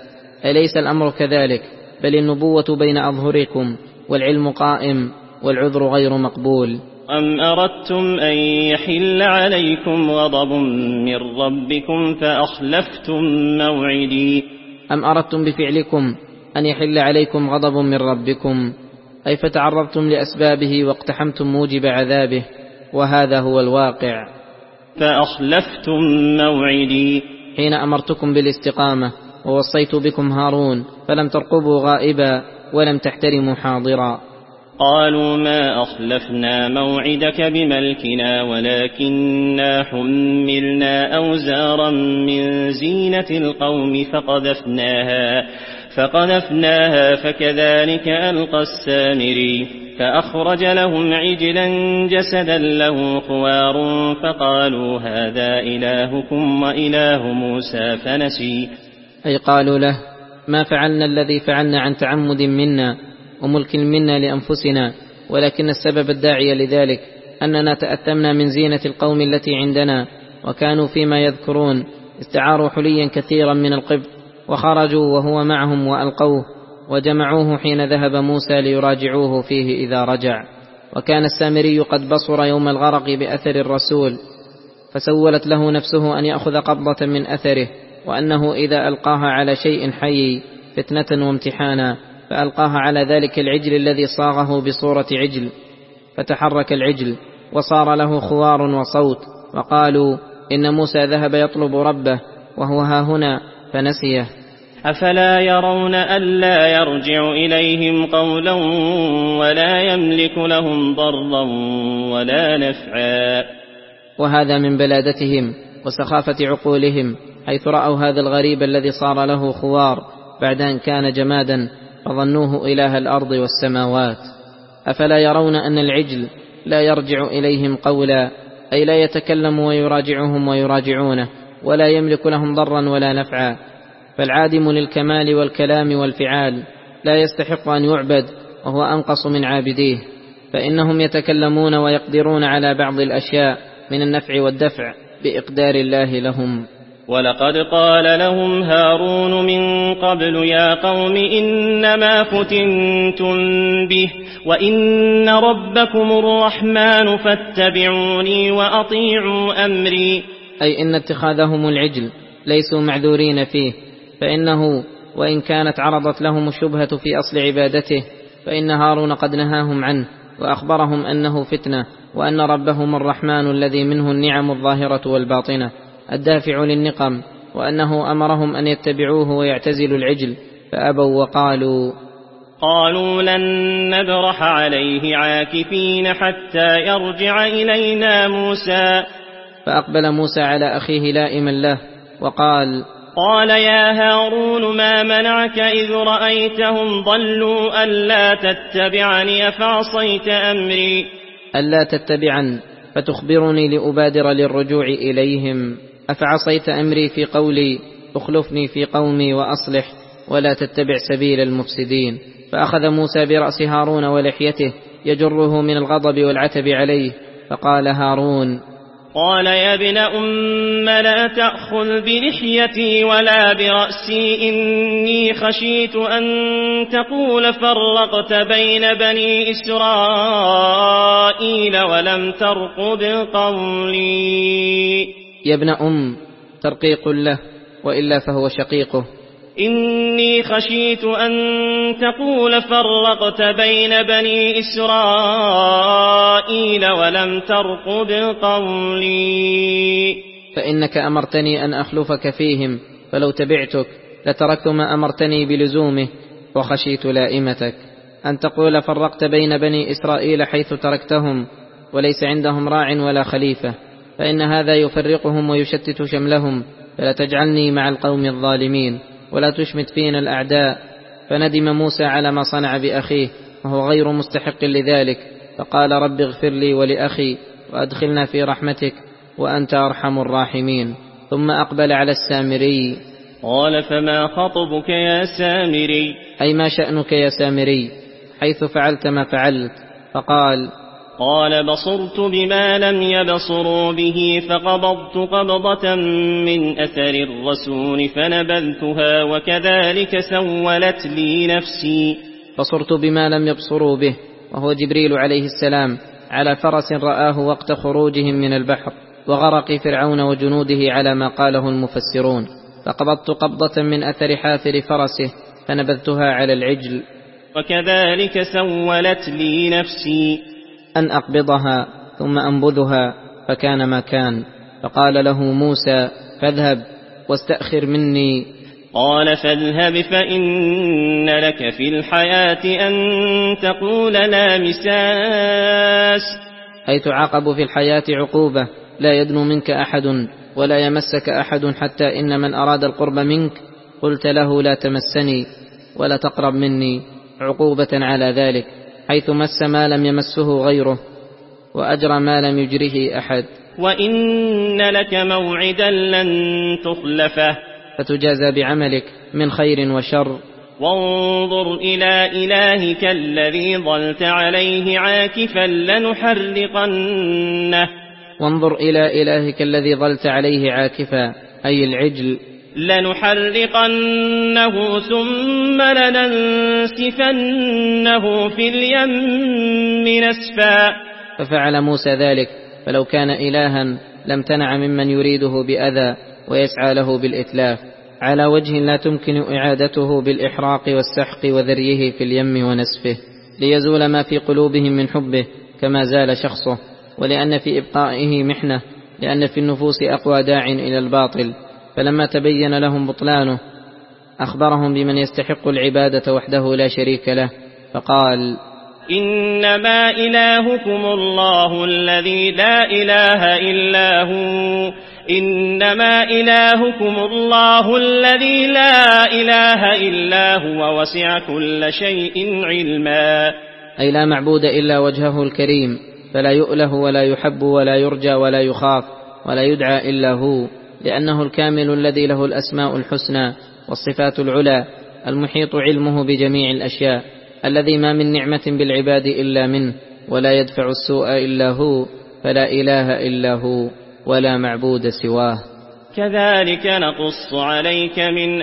S3: أليس الأمر كذلك؟ بل النبوة بين أظهركم والعلم قائم والعذر غير مقبول.
S2: أم أردتم أن يحل عليكم غضب من ربكم فأخلفتم موعدي.
S3: أم أردتم بفعلكم أن يحل عليكم غضب من ربكم، أي فتعرضتم لأسبابه واقتحمتم موجب عذابه، وهذا هو الواقع.
S2: فأخلفتم موعدي،
S3: حين أمرتكم بالاستقامة ووصيت بكم هارون فلم ترقبوا غائبا ولم تحترموا حاضرا.
S2: قالوا ما أخلفنا موعدك بملكنا ولكننا حملنا أوزارا من زينة القوم فقذفناها فقذفناها فكذلك ألقى السامري فأخرج لهم عجلا جسدا له خوار فقالوا هذا إلهكم وإله موسى فنسي.
S3: أي قالوا له ما فعلنا الذي فعلنا عن تعمد منا وملك منا لأنفسنا، ولكن السبب الداعي لذلك أننا تأثمنا من زينة القوم التي عندنا، وكانوا فيما يذكرون استعاروا حليا كثيرا من القبط وخرجوا وهو معهم وألقوه وجمعوه حين ذهب موسى ليراجعوه فيه إذا رجع. وكان السامري قد بصر يوم الغرق بأثر الرسول، فسولت له نفسه أن يأخذ قبضة من أثره، وأنه إذا ألقاها على شيء حي فتنة وامتحانا، فألقاها على ذلك العجل الذي صاغه بصورة عجل، فتحرك العجل وصار له خوار وصوت، وقالوا إن موسى ذهب يطلب ربه وهو ها هنا فنسيه.
S2: أفلا يرون ألا يرجع إليهم قولا ولا يملك لهم ضرا ولا نفعا.
S3: وهذا من بلادتهم وسخافة عقولهم، حيث رأوا هذا الغريب الذي صار له خوار بعد أن كان جمادا فظنوه إله الأرض والسماوات. أفلا يرون أن العجل لا يرجع إليهم قولا، أي لا يتكلم ويراجعهم ويراجعونه، ولا يملك لهم ضرا ولا نفعا، فالعادم للكمال والكلام والفعال لا يستحق أن يعبد وهو أنقص من عابديه، فإنهم يتكلمون ويقدرون على بعض الأشياء من النفع والدفع بإقدار الله لهم.
S2: ولقد قال لهم هارون من قبل يا قوم إنما فتنتم به وإن ربكم الرحمن فاتبعوني وأطيعوا أمري.
S3: أي إن اتخاذهم العجل ليسوا معذورين فيه، فإنه وإن كانت عرضت لهم الشبهة في أصل عبادته فإن هارون قد نهاهم عنه وأخبرهم أنه فتنة، وأن ربهم الرحمن الذي منه النعم الظاهرة والباطنة الدافع للنقم، وأنه أمرهم أن يتبعوه ويعتزلوا العجل فأبوا وقالوا
S2: قالوا لن نبرح عليه عاكفين حتى يرجع إلينا موسى.
S3: فأقبل موسى على أخيه لائما له وقال
S2: قال يا هارون ما منعك إذ رأيتهم ضلوا ألا تتبعني أفعصيت أمري.
S3: ألا تتبعن فتخبرني لأبادر للرجوع إليهم، أفعصيت أمري في قولي اخلفني في قومي وأصلح ولا تتبع سبيل المفسدين. فأخذ موسى برأس هارون ولحيته يجره من الغضب والعتب عليه، فقال هارون
S2: قال يا ابن أم لا تأخذ بلحيتي ولا برأسي إني خشيت أن تقول فرقت بين بني إسرائيل ولم ترقب قولي.
S3: يا ابن أم ترقيق له وإلا فهو شقيقه.
S2: إني خشيت أن تقول فرقت بين بني إسرائيل ولم ترقب قولي.
S3: فإنك أمرتني أن أخلفك فيهم، فلو تبعتك لتركت ما أمرتني بلزومه، وخشيت لائمتك أن تقول فرقت بين بني إسرائيل حيث تركتهم وليس عندهم راع ولا خليفة، فإن هذا يفرقهم ويشتت شملهم، فلا تجعلني مع القوم الظالمين ولا تشمت فينا الأعداء. فندم موسى على ما صنع بأخيه وهو غير مستحق لذلك، فقال رب اغفر لي ولأخي وأدخلنا في رحمتك وأنت أرحم الراحمين. ثم أقبل على السامري
S2: قال فما خطبك يا سامري؟
S3: أي ما شأنك يا سامري حيث فعلت ما فعلت؟ فقال
S2: قال بصرت بما لم يبصروا به فقبضت قبضة من أثر الرسول فنبذتها وكذلك سولت لي نفسي.
S3: بصرت بما لم يبصروا به، وهو جبريل عليه السلام على فرس رآه وقت خروجهم من البحر وغرق فرعون وجنوده على ما قاله المفسرون، فقبضت قبضة من أثر حافر فرسه فنبذتها على العجل.
S2: وكذلك سولت لي نفسي،
S3: أن أقبضها ثم أنبذها، فكان ما كان. فقال له موسى فاذهب واستأخر مني.
S2: قال فاذهب فإن لك في الحياة أن تقول لا مساس،
S3: أي تعاقب في الحياة عقوبة لا يدنو منك أحد ولا يمسك أحد، حتى إن من أراد القرب منك قلت له لا تمسني ولا تقرب مني، عقوبة على ذلك، حيث مس ما لم يمسه غيره وأجرى ما لم يجره أحد.
S2: وإن لك موعدا لن تخلفه،
S3: فتجازى بعملك من خير وشر.
S2: وانظر إلى إلهك الذي ظلت عليه عاكفا لنحرقنه.
S3: وانظر إلى إلهك الذي ظلت عليه عاكفا، أي العجل.
S2: لنحرقنه ثم لننسفنه في اليم نسفا.
S3: ففعل موسى ذلك، فلو كان إلها لم تنع ممن يريده بأذى ويسعى له بالإتلاف على وجه لا تمكن إعادته بالإحراق والسحق وذريه في اليم ونسفه، ليزول ما في قلوبهم من حبه كما زال شخصه، ولأن في إبقائه محنة، لأن في النفوس أقوى داع إلى الباطل. فلما تبين لهم بطلانه أخبرهم بمن يستحق العبادة وحده لا شريك له، فقال
S2: إنما إلهكم الله الذي لا إله إلا هو إنما إلهكم الله الذي لا إله إلا هو وسع كل شيء علما،
S3: أي لا معبود إلا وجهه الكريم، فلا يؤله ولا يحب ولا يرجى ولا يخاف ولا يدعى إلا هو، لأنه الكامل الذي له الأسماء الحسنى والصفات العلى، المحيط علمه بجميع الأشياء، الذي ما من نعمة بالعباد إلا منه، ولا يدفع السوء إلا هو، فلا إله إلا هو ولا معبود سواه.
S2: كذلك نقص عليك من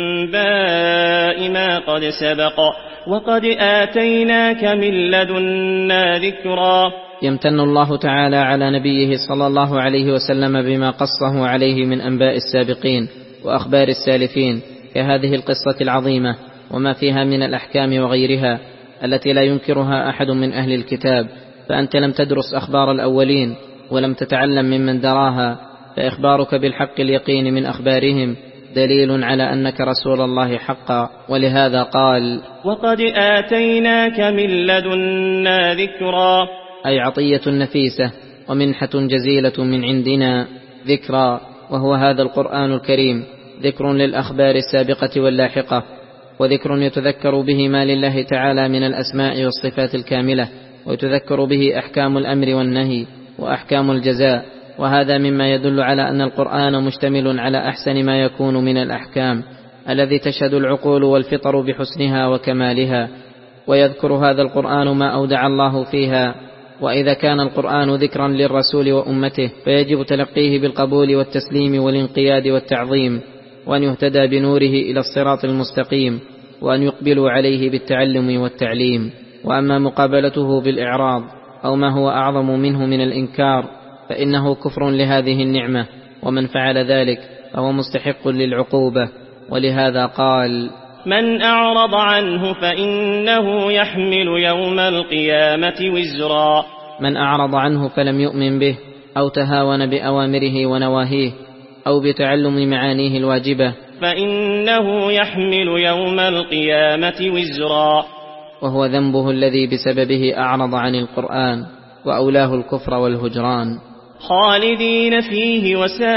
S2: أنباء ما قد سبق وقد آتيناك من لدنا ذكرا.
S3: يمتن الله تعالى على نبيه صلى الله عليه وسلم بما قصه عليه من أنباء السابقين وأخبار السالفين كهذه القصة العظيمة وما فيها من الأحكام وغيرها التي لا ينكرها أحد من أهل الكتاب. فأنت لم تدرس أخبار الأولين ولم تتعلم ممن دراها، فإخبارك بالحق اليقين من أخبارهم دليل على أنك رسول الله حقا. ولهذا قال
S2: وقد آتيناك من لدنا ذكرا،
S3: أي عطية نفيسة ومنحة جزيلة من عندنا. ذكرا وهو هذا القرآن الكريم، ذكر للأخبار السابقة واللاحقة، وذكر يتذكر به ما لله تعالى من الأسماء والصفات الكاملة، ويتذكر به أحكام الأمر والنهي وأحكام الجزاء. وهذا مما يدل على أن القرآن مشتمل على أحسن ما يكون من الأحكام الذي تشهد العقول والفطر بحسنها وكمالها. ويذكر هذا القرآن ما أودع الله فيها. وإذا كان القرآن ذكرا للرسول وأمته فيجب تلقيه بالقبول والتسليم والانقياد والتعظيم، وأن يهتدى بنوره إلى الصراط المستقيم، وأن يقبلوا عليه بالتعلم والتعليم. وأما مقابلته بالإعراض أو ما هو أعظم منه من الإنكار فإنه كفر لهذه النعمة، ومن فعل ذلك فهو مستحق للعقوبة. ولهذا قال
S2: من أعرض عنه فإنه يحمل يوم القيامة وزرا.
S3: من أعرض عنه فلم يؤمن به أو تهاون بأوامره ونواهيه أو بتعلم معانيه الواجبة
S2: فإنه يحمل يوم القيامة وزرا،
S3: وهو ذنبه الذي بسببه أعرض عن القرآن وأولاه الكفر والهجران.
S2: خالدين فيه وساء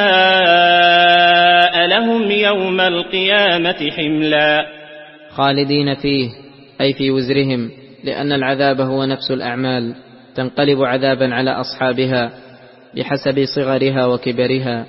S2: لهم يوم القيامة حملا.
S3: خالدين فيه أي في وزرهم، لأن العذاب هو نفس الأعمال تنقلب عذابا على أصحابها بحسب صغرها وكبرها.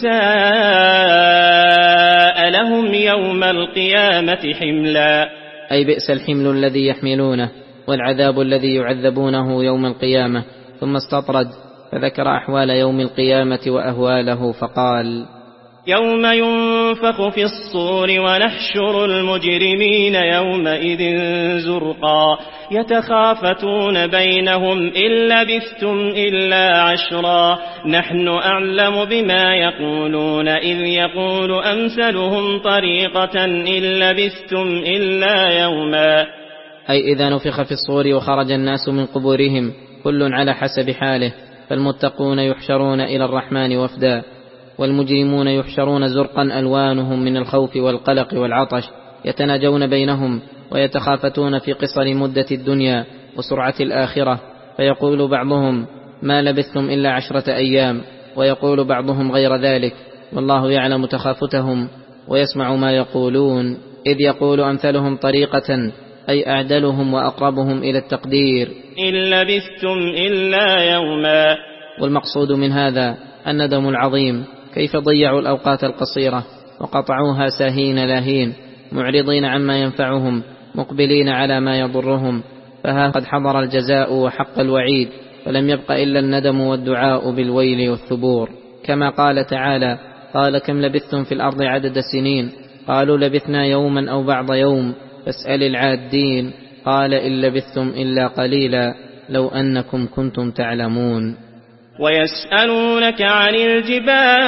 S2: وساء لهم يوم القيامة حملا،
S3: أي بئس الحمل الذي يحملونه والعذاب الذي يعذبونه يوم القيامة، ثم استطرد فذكر أحوال يوم القيامة وأهواله فقال:
S2: يوم ينفخ في الصور ونحشر المجرمين يومئذ زرقا يتخافتون بينهم إن لبثتم إلا عشرا نحن أعلم بما يقولون إذ يقول أمثلهم طريقة إن لبثتم إلا يوما.
S3: أي إذا نفخ في الصور وخرج الناس من قبورهم كل على حسب حاله، فالمتقون يحشرون إلى الرحمن وفدا، والمجرمون يحشرون زرقا ألوانهم من الخوف والقلق والعطش، يتناجون بينهم ويتخافتون في قصر مدة الدنيا وسرعة الآخرة، فيقول بعضهم: ما لبثتم إلا عشرة أيام، ويقول بعضهم غير ذلك، والله يعلم تخافتهم ويسمع ما يقولون، إذ يقول أمثلهم طريقة أي أعدلهم وأقربهم إلى التقدير
S2: إن لبثتم إلا يوما.
S3: والمقصود من هذا الندم العظيم، كيف ضيعوا الأوقات القصيرة وقطعوها ساهين لاهين، معرضين عما ينفعهم مقبلين على ما يضرهم، فها قد حضر الجزاء وحق الوعيد، فلم يبق إلا الندم والدعاء بالويل والثبور. كما قال تعالى: قال كم لبثتم في الأرض عدد سنين، قالوا لبثنا يوما أو بعض يوم فاسأل العادين، قال إن لبثتم إلا قليلا لو أنكم كنتم تعلمون.
S2: ويسألونك عن الجبال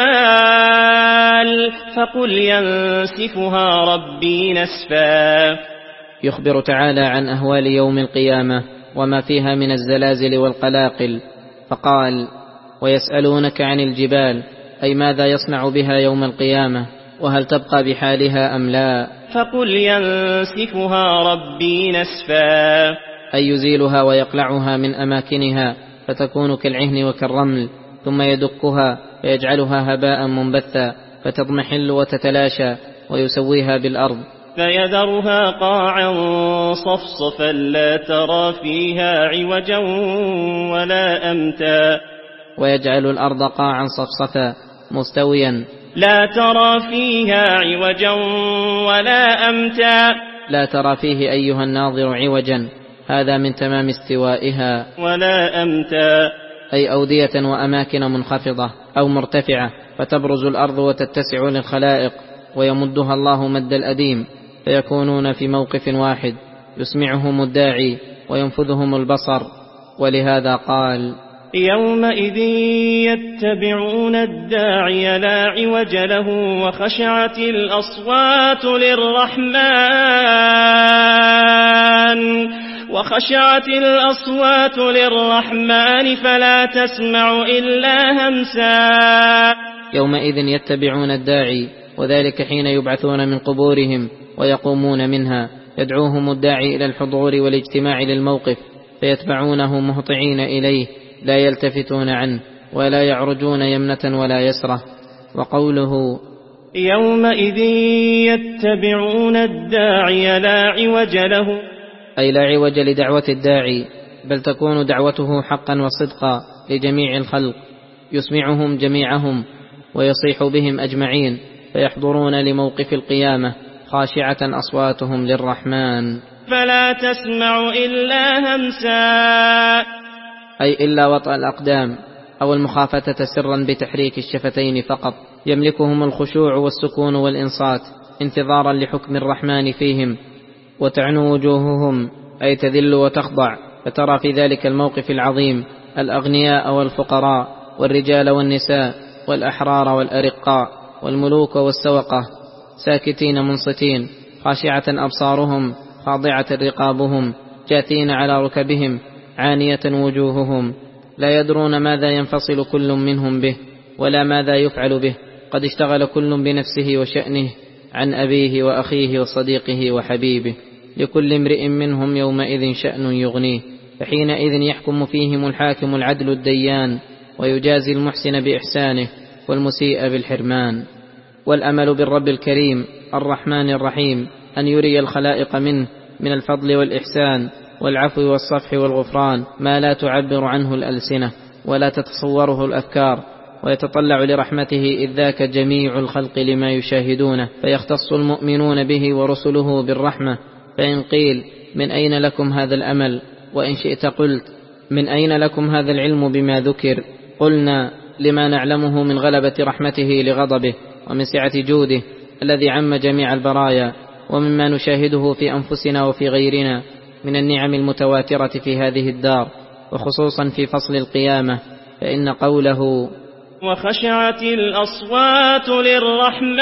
S2: فقل ينسفها ربي نسفا.
S3: يخبر تعالى عن أهوال يوم القيامة وما فيها من الزلازل والقلاقل، فقال: ويسألونك عن الجبال، أي ماذا يصنع بها يوم القيامة، وهل تبقى بحالها أم لا.
S2: فقل ينسفها ربي نسفا،
S3: أي يزيلها ويقلعها من أماكنها فتكون كالعهن وكالرمل، ثم يدكها فيجعلها هباء منبثا فتضمحل وتتلاشى ويسويها بالأرض،
S2: فيذرها قاعا صفصفا لا ترى فيها عوجا ولا أمتا.
S3: ويجعل الأرض قاعا صفصفا مستويا
S2: لا ترى فيها عوجا ولا أمتا،
S3: لا ترى فيه أيها الناظر عوجا، هذا من تمام استوائها،
S2: ولا أمتا
S3: أي أودية وأماكن منخفضة أو مرتفعة، فتبرز الأرض وتتسع للخلائق ويمدها الله مد الأديم، فيكونون في موقف واحد يسمعهم الداعي وينفذهم البصر. ولهذا قال:
S2: يومئذ يتبعون الداعي لا عوج له وخشعت الأصوات للرحمن وخشعت الأصوات للرحمن فلا تسمع إلا همسا.
S3: يومئذ يتبعون الداعي، وذلك حين يبعثون من قبورهم ويقومون منها، يدعوهم الداعي إلى الحضور والاجتماع للموقف، فيتبعونه مهطعين إليه لا يلتفتون عنه ولا يعرجون يمنة ولا يسرة. وقوله:
S2: يومئذ يتبعون الداعي لا عوج له،
S3: أي لا عوج لدعوة الداعي، بل تكون دعوته حقا وصدقا لجميع الخلق، يسمعهم جميعهم ويصيح بهم أجمعين، فيحضرون لموقف القيامة خاشعة أصواتهم للرحمن،
S2: فلا تسمع إلا همسا،
S3: أي إلا وطأ الأقدام أو المخافتة سرا بتحريك الشفتين فقط، يملكهم الخشوع والسكون والإنصات انتظارا لحكم الرحمن فيهم، وتعنو وجوههم أي تذل وتخضع، فترى في ذلك الموقف العظيم الأغنياء والفقراء والرجال والنساء والأحرار والأرقاء والملوك والسوقة ساكتين منصتين، خاشعة أبصارهم، خاضعة رقابهم، جاثين على ركبهم، عانية وجوههم، لا يدرون ماذا ينفصل كل منهم به ولا ماذا يفعل به، قد اشتغل كل بنفسه وشأنه عن أبيه وأخيه وصديقه وحبيبه، لكل امرئ منهم يومئذ شأن يغنيه، فحينئذ يحكم فيهم الحاكم العدل الديان، ويجازي المحسن بإحسانه والمسيء بالحرمان. والأمل بالرب الكريم الرحمن الرحيم أن يري الخلائق منه من الفضل والإحسان والعفو والصفح والغفران ما لا تعبر عنه الألسنة ولا تتصوره الأفكار، ويتطلع لرحمته إذ ذاك جميع الخلق لما يشاهدونه، فيختص المؤمنون به ورسله بالرحمة، فإن قيل من أين لكم هذا الأمل؟ وإن شئت قلت من أين لكم هذا العلم بما ذكر؟ قلنا لما نعلمه من غلبة رحمته لغضبه، ومن سعة جوده الذي عم جميع البرايا، ومما نشاهده في أنفسنا وفي غيرنا من النعم المتواترة في هذه الدار، وخصوصا في فصل القيامة، فإن قوله
S2: وخشعت الأصوات للرحمن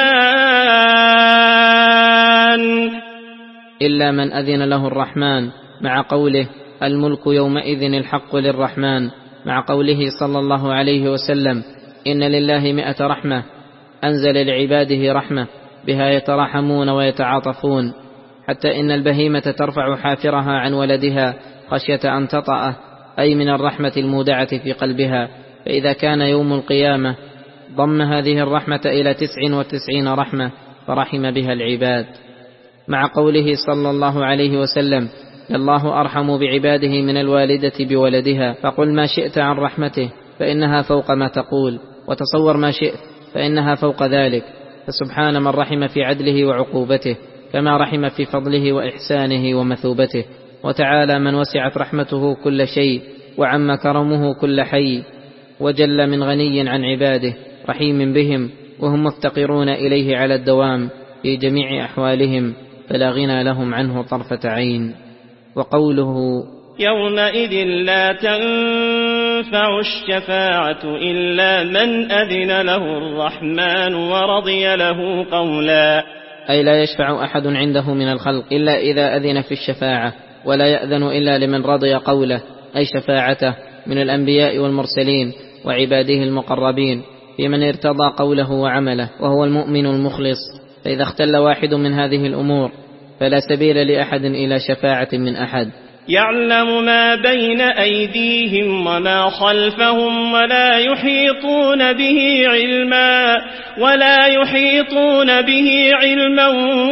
S3: إلا من أذن له الرحمن، مع قوله الملك يومئذ الحق للرحمن، مع قوله صلى الله عليه وسلم إن لله مئة رحمة، أنزل لعباده رحمة بها يتراحمون ويتعاطفون، حتى إن البهيمة ترفع حافرها عن ولدها خشية أن تطأه، أي من الرحمة المودعة في قلبها. فإذا كان يوم القيامة ضم هذه الرحمة إلى تسع وتسعين رحمة فرحم بها العباد، مع قوله صلى الله عليه وسلم الله أرحم بعباده من الوالدة بولدها، فقل ما شئت عن رحمته فإنها فوق ما تقول، وتصور ما شئت فإنها فوق ذلك. فسبحان من رحم في عدله وعقوبته، كما رحم في فضله وإحسانه ومثوبته. وتعالى من وسعت رحمته كل شيء، وعم كرمه كل حي، وجل من غني عن عباده رحيم بهم، وهم مفتقرون إليه على الدوام في جميع أحوالهم، فلا غنى لهم عنه طرفة عين. وقوله
S2: يومئذ لا تنفع الشفاعة إلا من أذن له الرحمن ورضي له قولا،
S3: أي لا يشفع أحد عنده من الخلق إلا إذا أذن في الشفاعة، ولا يأذن إلا لمن رضي قوله، أي شفاعته، من الأنبياء والمرسلين وعباده المقربين، في من ارتضى قوله وعمله، وهو المؤمن المخلص. فإذا اختل واحد من هذه الأمور فلا سبيل لأحد إلى شفاعة من أحد.
S2: يعلم ما بين أيديهم وما خلفهم ولا يحيطون به علما ولا يحيطون به علما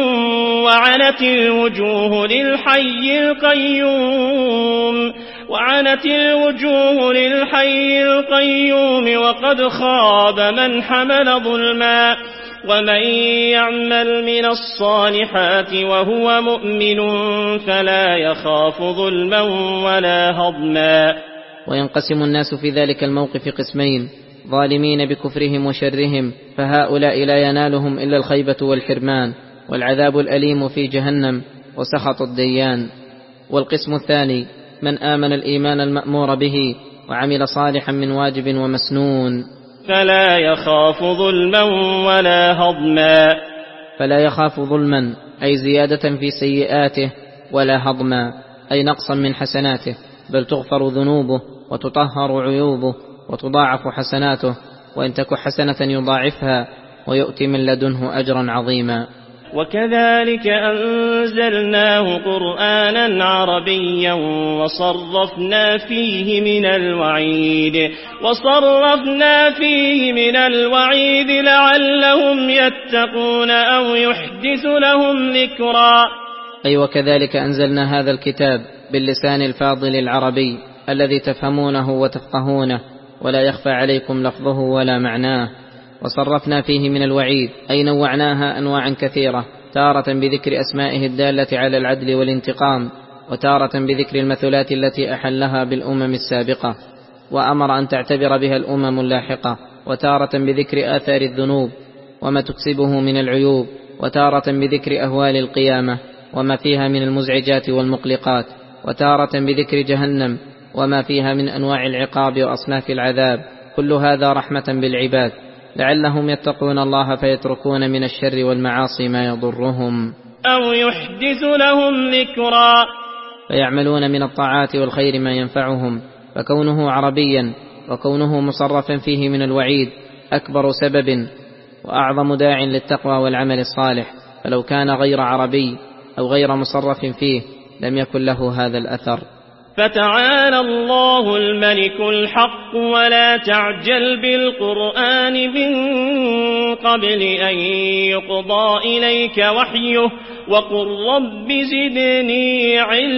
S2: وعنت الوجوه للحي القيوم وعنت الوجوه للحي القيوم وقد خاب من حمل ظلما، ومن يعمل من الصالحات وهو مؤمن فلا يخاف ظلما ولا هضما.
S3: وينقسم الناس في ذلك الموقف قسمين: ظالمين بكفرهم وشرهم، فهؤلاء لا ينالهم إلا الخيبة والحرمان والعذاب الأليم في جهنم وسخط الديان. والقسم الثاني من آمن الإيمان المأمور به وعمل صالحا من واجب ومسنون،
S2: فلا يخاف ظلما ولا هضما.
S3: فلا يخاف ظلما أي زيادة في سيئاته، ولا هضما أي نقصا من حسناته، بل تغفر ذنوبه وتطهر عيوبه وتضاعف حسناته، وإن تك حسنة يضاعفها ويؤتي من لدنه أجرا عظيما.
S2: وكذلك أنزلناه قرآنا عربيا وصرفنا فيه من الوعيد وصرفنا فيه من الوعيد لعلهم يتقون أو يحدث لهم ذكرا.
S3: أي وكذلك أنزلنا هذا الكتاب باللسان الفاضل العربي الذي تفهمونه وتفقهونه ولا يخفى عليكم لفظه ولا معناه. وصرفنا فيه من الوعيد أي نوعناها أنواعا كثيرة، تارة بذكر أسمائه الدالة على العدل والانتقام، وتارة بذكر المثلات التي أحلها بالأمم السابقة وأمر أن تعتبر بها الأمم اللاحقة، وتارة بذكر آثار الذنوب وما تكسبه من العيوب، وتارة بذكر أهوال القيامة وما فيها من المزعجات والمقلقات، وتارة بذكر جهنم وما فيها من أنواع العقاب وأصناف العذاب. كل هذا رحمة بالعباد لعلهم يتقون الله فيتركون من الشر والمعاصي ما يضرهم
S2: أو يحدث لهم ذكرا،
S3: فيعملون من الطاعات والخير ما ينفعهم. فكونه عربيا وكونه مصرفا فيه من الوعيد أكبر سبب وأعظم داع للتقوى والعمل الصالح، فلو كان غير عربي أو غير مصرف فيه لم يكن له هذا الأثر.
S2: فتعالى الله الملك الحق ولا تعجل بالقرآن من قبل أن يقضى إليك وحيه وقل رب زدني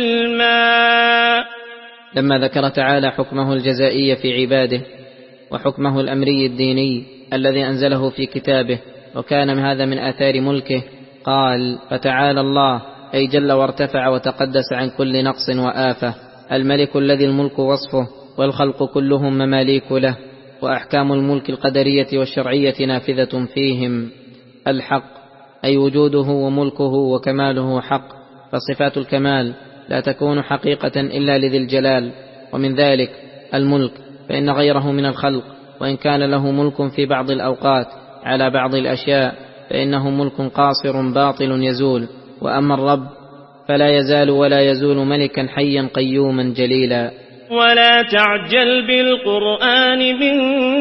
S2: علما.
S3: لما ذكر تعالى حكمه الجزائي في عباده وحكمه الأمري الديني الذي أنزله في كتابه وكان هذا من آثار ملكه، قال فتعالى الله أي جل وارتفع وتقدس عن كل نقص وآفة، الملك الذي الملك وصفه والخلق كلهم مماليك له، وأحكام الملك القدرية والشرعية نافذة فيهم. الحق أي وجوده وملكه وكماله حق، فصفات الكمال لا تكون حقيقة إلا لذي الجلال، ومن ذلك الملك، فإن غيره من الخلق وإن كان له ملك في بعض الأوقات على بعض الأشياء فإنه ملك قاصر باطل يزول، وأما الرب فلا يزال ولا يزول ملكا حيا قيوما جليلا.
S2: ولا تعجل بالقرآن من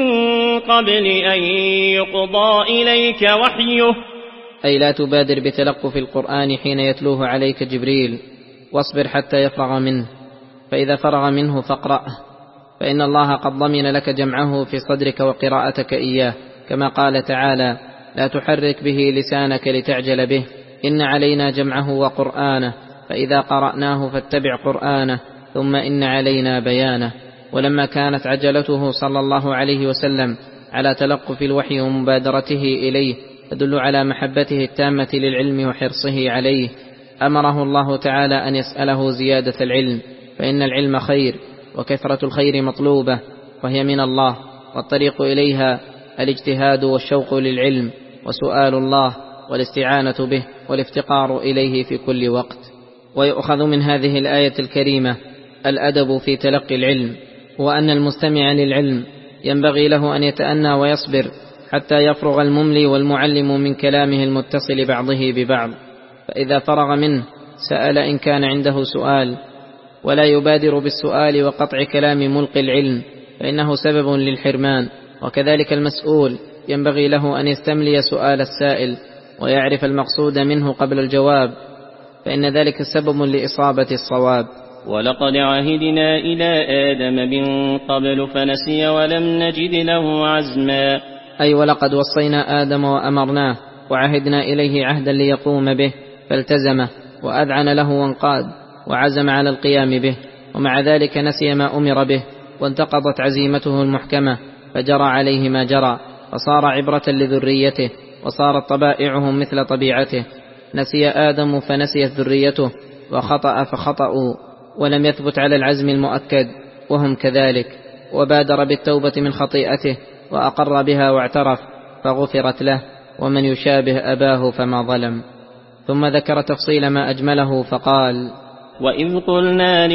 S2: قبل أن يقضى إليك وحيه،
S3: أي لا تبادر بتلقف القرآن حين يتلوه عليك جبريل، واصبر حتى يفرغ منه، فإذا فرغ منه فاقرأه، فإن الله قد ضمن لك جمعه في صدرك وقراءتك إياه، كما قال تعالى: لا تحرك به لسانك لتعجل به، إن علينا جمعه وقرآنه، فإذا قرأناه فاتبع قرآنه، ثم إن علينا بيانه. ولما كانت عجلته صلى الله عليه وسلم على تلقف الوحي ومبادرته إليه تدل على محبته التامة للعلم وحرصه عليه، أمره الله تعالى أن يسأله زيادة العلم، فإن العلم خير، وكثرة الخير مطلوبة، وهي من الله، والطريق إليها الاجتهاد والشوق للعلم وسؤال الله والاستعانة به والافتقار إليه في كل وقت. ويؤخذ من هذه الآية الكريمة الأدب في تلقي العلم، وأن المستمع للعلم ينبغي له أن يتأنى ويصبر حتى يفرغ المملي والمعلم من كلامه المتصل بعضه ببعض، فإذا فرغ منه سأل إن كان عنده سؤال، ولا يبادر بالسؤال وقطع كلام ملقي العلم، فإنه سبب للحرمان. وكذلك المسؤول ينبغي له أن يستملي سؤال السائل ويعرف المقصود منه قبل الجواب، فإن ذلك سبب لإصابة الصواب.
S2: ولقد عهدنا إلى آدم من قبل فنسي ولم نجد له عزما،
S3: أي ولقد وصينا آدم وأمرناه وعهدنا إليه عهدا ليقوم به، فالتزمه وأذعن له وانقاد وعزم على القيام به، ومع ذلك نسي ما أمر به، وانتقضت عزيمته المحكمة فجرى عليه ما جرى، فصار عبرة لذريته، وصارت طبائعهم مثل طبيعته. نسي آدم فنسيت ذريته، وخطأ فخطأوا، ولم يثبت على العزم المؤكد، وهم كذلك. وبادر بالتوبة من خطيئته وأقر بها واعترف فغفرت له، ومن يشابه أباه فما ظلم. ثم ذكر تفصيل ما أجمله فقال:
S2: وإذ قلنا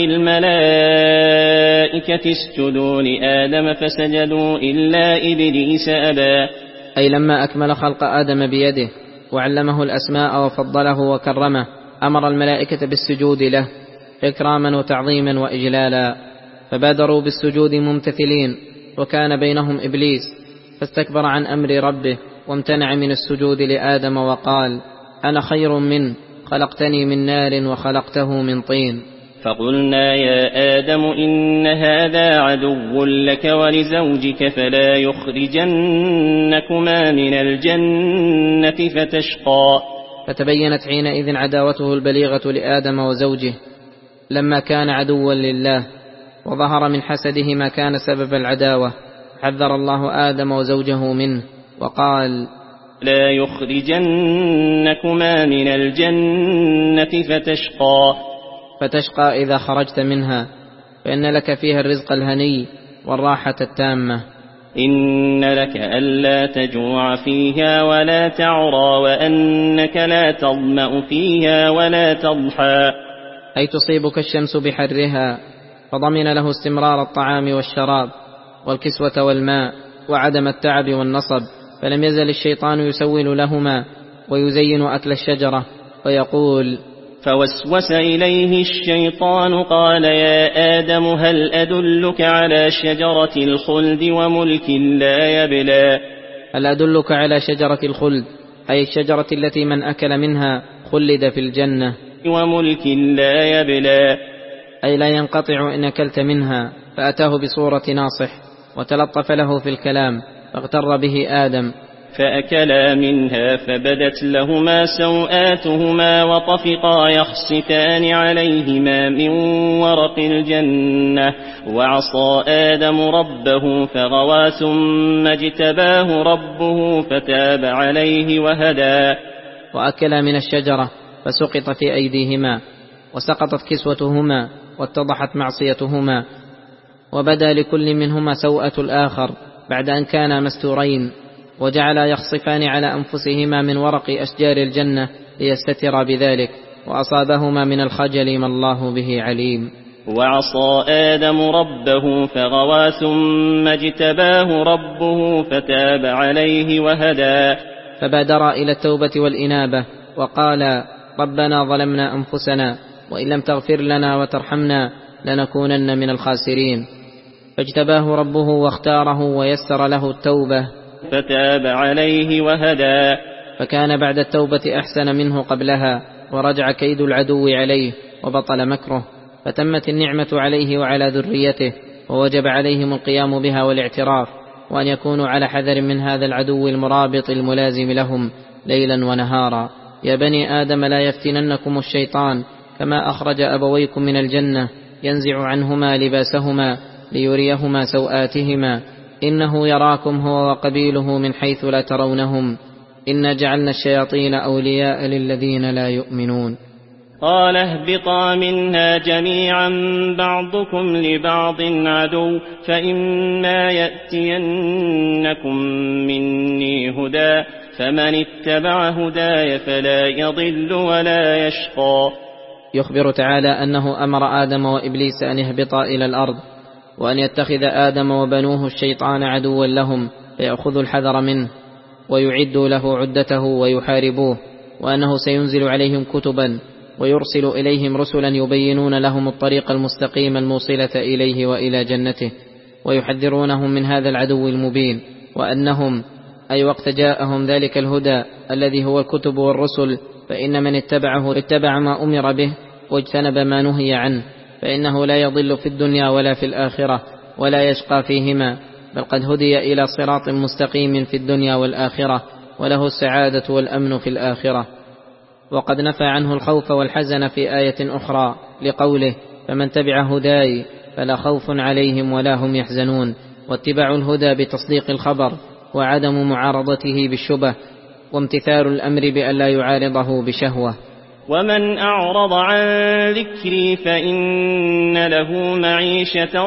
S2: للملائكة اسجدوا لآدم فسجدوا إلا إبليس أبى،
S3: أي لما أكمل خلق آدم بيده وعلمه الأسماء وفضله وكرمه أمر الملائكة بالسجود له إكراما وتعظيما وإجلالا، فبادروا بالسجود ممتثلين، وكان بينهم إبليس فاستكبر عن أمر ربه وامتنع من السجود لآدم وقال: أنا خير منه، خلقتني من نار وخلقته من طين.
S2: فقلنا يا آدم إن هذا عدو لك ولزوجك فلا يخرجنكما من الجنة فتشقى.
S3: فتبينت حينئذ عداوته البليغة لآدم وزوجه لما كان عدوا لله، وظهر من حسده ما كان سبب العداوة، حذر الله آدم وزوجه منه وقال:
S2: لا يخرجنكما من الجنة فتشقى.
S3: فتشقى إذا خرجت منها، فإن لك فيها الرزق الهني والراحة التامة.
S2: إن لك ألا تجوع فيها ولا تعرى، وأنك لا تظمأ فيها ولا تضحى،
S3: أي تصيبك الشمس بحرها، فضمن له استمرار الطعام والشراب والكسوة والماء وعدم التعب والنصب، فلم يزل الشيطان يسول لهما ويزين أكل الشجرة ويقول:
S2: فوسوس إليه الشيطان قال يا آدم هل أدلك على شجرة الخلد وملك لا يبلى.
S3: هل أدلك على شجرة الخلد، أي الشجرة التي من أكل منها خلد في الجنة،
S2: وملك لا يبلى،
S3: أي لا ينقطع إن أكلت منها. فأتاه بصورة ناصح وتلطف له في الكلام فاغتر به آدم.
S2: فأكلا منها فبدت لهما سوآتهما وطفقا يخصفان عليهما من ورق الجنة، وعصى آدم ربه فغوى ثم اجتباه ربه فتاب عليه وهدى.
S3: وأكلا من الشجرة فسقط في أيديهما، وسقطت كسوتهما، واتضحت معصيتهما، وبدا لكل منهما سوءة الآخر بعد أن كانا مستورين، وجعلا يخصفان على أنفسهما من ورق أشجار الجنة ليستترا بذلك، وأصابهما من الخجل ما الله به عليم.
S2: وعصى آدم ربه فغوى ثم اجتباه ربه فتاب عليه وهدى.
S3: فبادر إلى التوبة والإنابة وقال: ربنا ظلمنا أنفسنا وإن لم تغفر لنا وترحمنا لنكونن من الخاسرين. فاجتباه ربه واختاره ويسر له التوبة
S2: فتاب عليه وهدى.
S3: فكان بعد التوبة أحسن منه قبلها، ورجع كيد العدو عليه وبطل مكره، فتمت النعمة عليه وعلى ذريته، ووجب عليهم القيام بها والاعتراف، وأن يكونوا على حذر من هذا العدو المرابط الملازم لهم ليلا ونهارا. يا بني آدم لا يفتننكم الشيطان كما أخرج أبويكم من الجنة ينزع عنهما لباسهما ليريهما سوآتهما إنه يراكم هو وقبيله من حيث لا ترونهم إنا جعلنا الشياطين أولياء للذين لا يؤمنون.
S2: قال اهبطا منها جميعا بعضكم لبعض عدو فإما يأتينكم مني هدى فمن اتبع هداي فلا يضل ولا يشقى.
S3: يخبر تعالى أنه أمر آدم وإبليس أن يهبطا إلى الأرض، وأن يتخذ آدم وبنوه الشيطان عدوا لهم فيأخذوا الحذر منه ويعدوا له عدته ويحاربوه، وأنه سينزل عليهم كتبا ويرسل إليهم رسلا يبينون لهم الطريق المستقيم الموصلة إليه وإلى جنته، ويحذرونهم من هذا العدو المبين، وأنهم أي وقت جاءهم ذلك الهدى الذي هو الكتب والرسل فإن من اتبعه اتبع ما أمر به واجتنب ما نهي عنه، فإنه لا يضل في الدنيا ولا في الآخرة ولا يشقى فيهما، بل قد هدي إلى صراط مستقيم في الدنيا والآخرة، وله السعادة والأمن في الآخرة. وقد نفى عنه الخوف والحزن في آية أخرى لقوله: فمن تبع هداي فلا خوف عليهم ولا هم يحزنون. واتباع الهدى بتصديق الخبر وعدم معارضته بالشبه، وامتثال الأمر بأن لا يعارضه بشهوة.
S2: ومن أعرض عن ذكري فإن له معيشة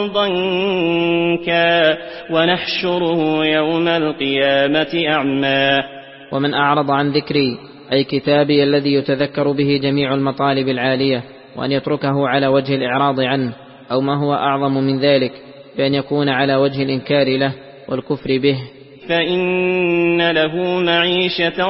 S2: ضنكا ونحشره يوم القيامة أعمى.
S3: ومن أعرض عن ذكري أي كتابي الذي يتذكر به جميع المطالب العالية، وأن يتركه على وجه الإعراض عنه، أو ما هو أعظم من ذلك بأن يكون على وجه الإنكار له والكفر به،
S2: فإن له معيشة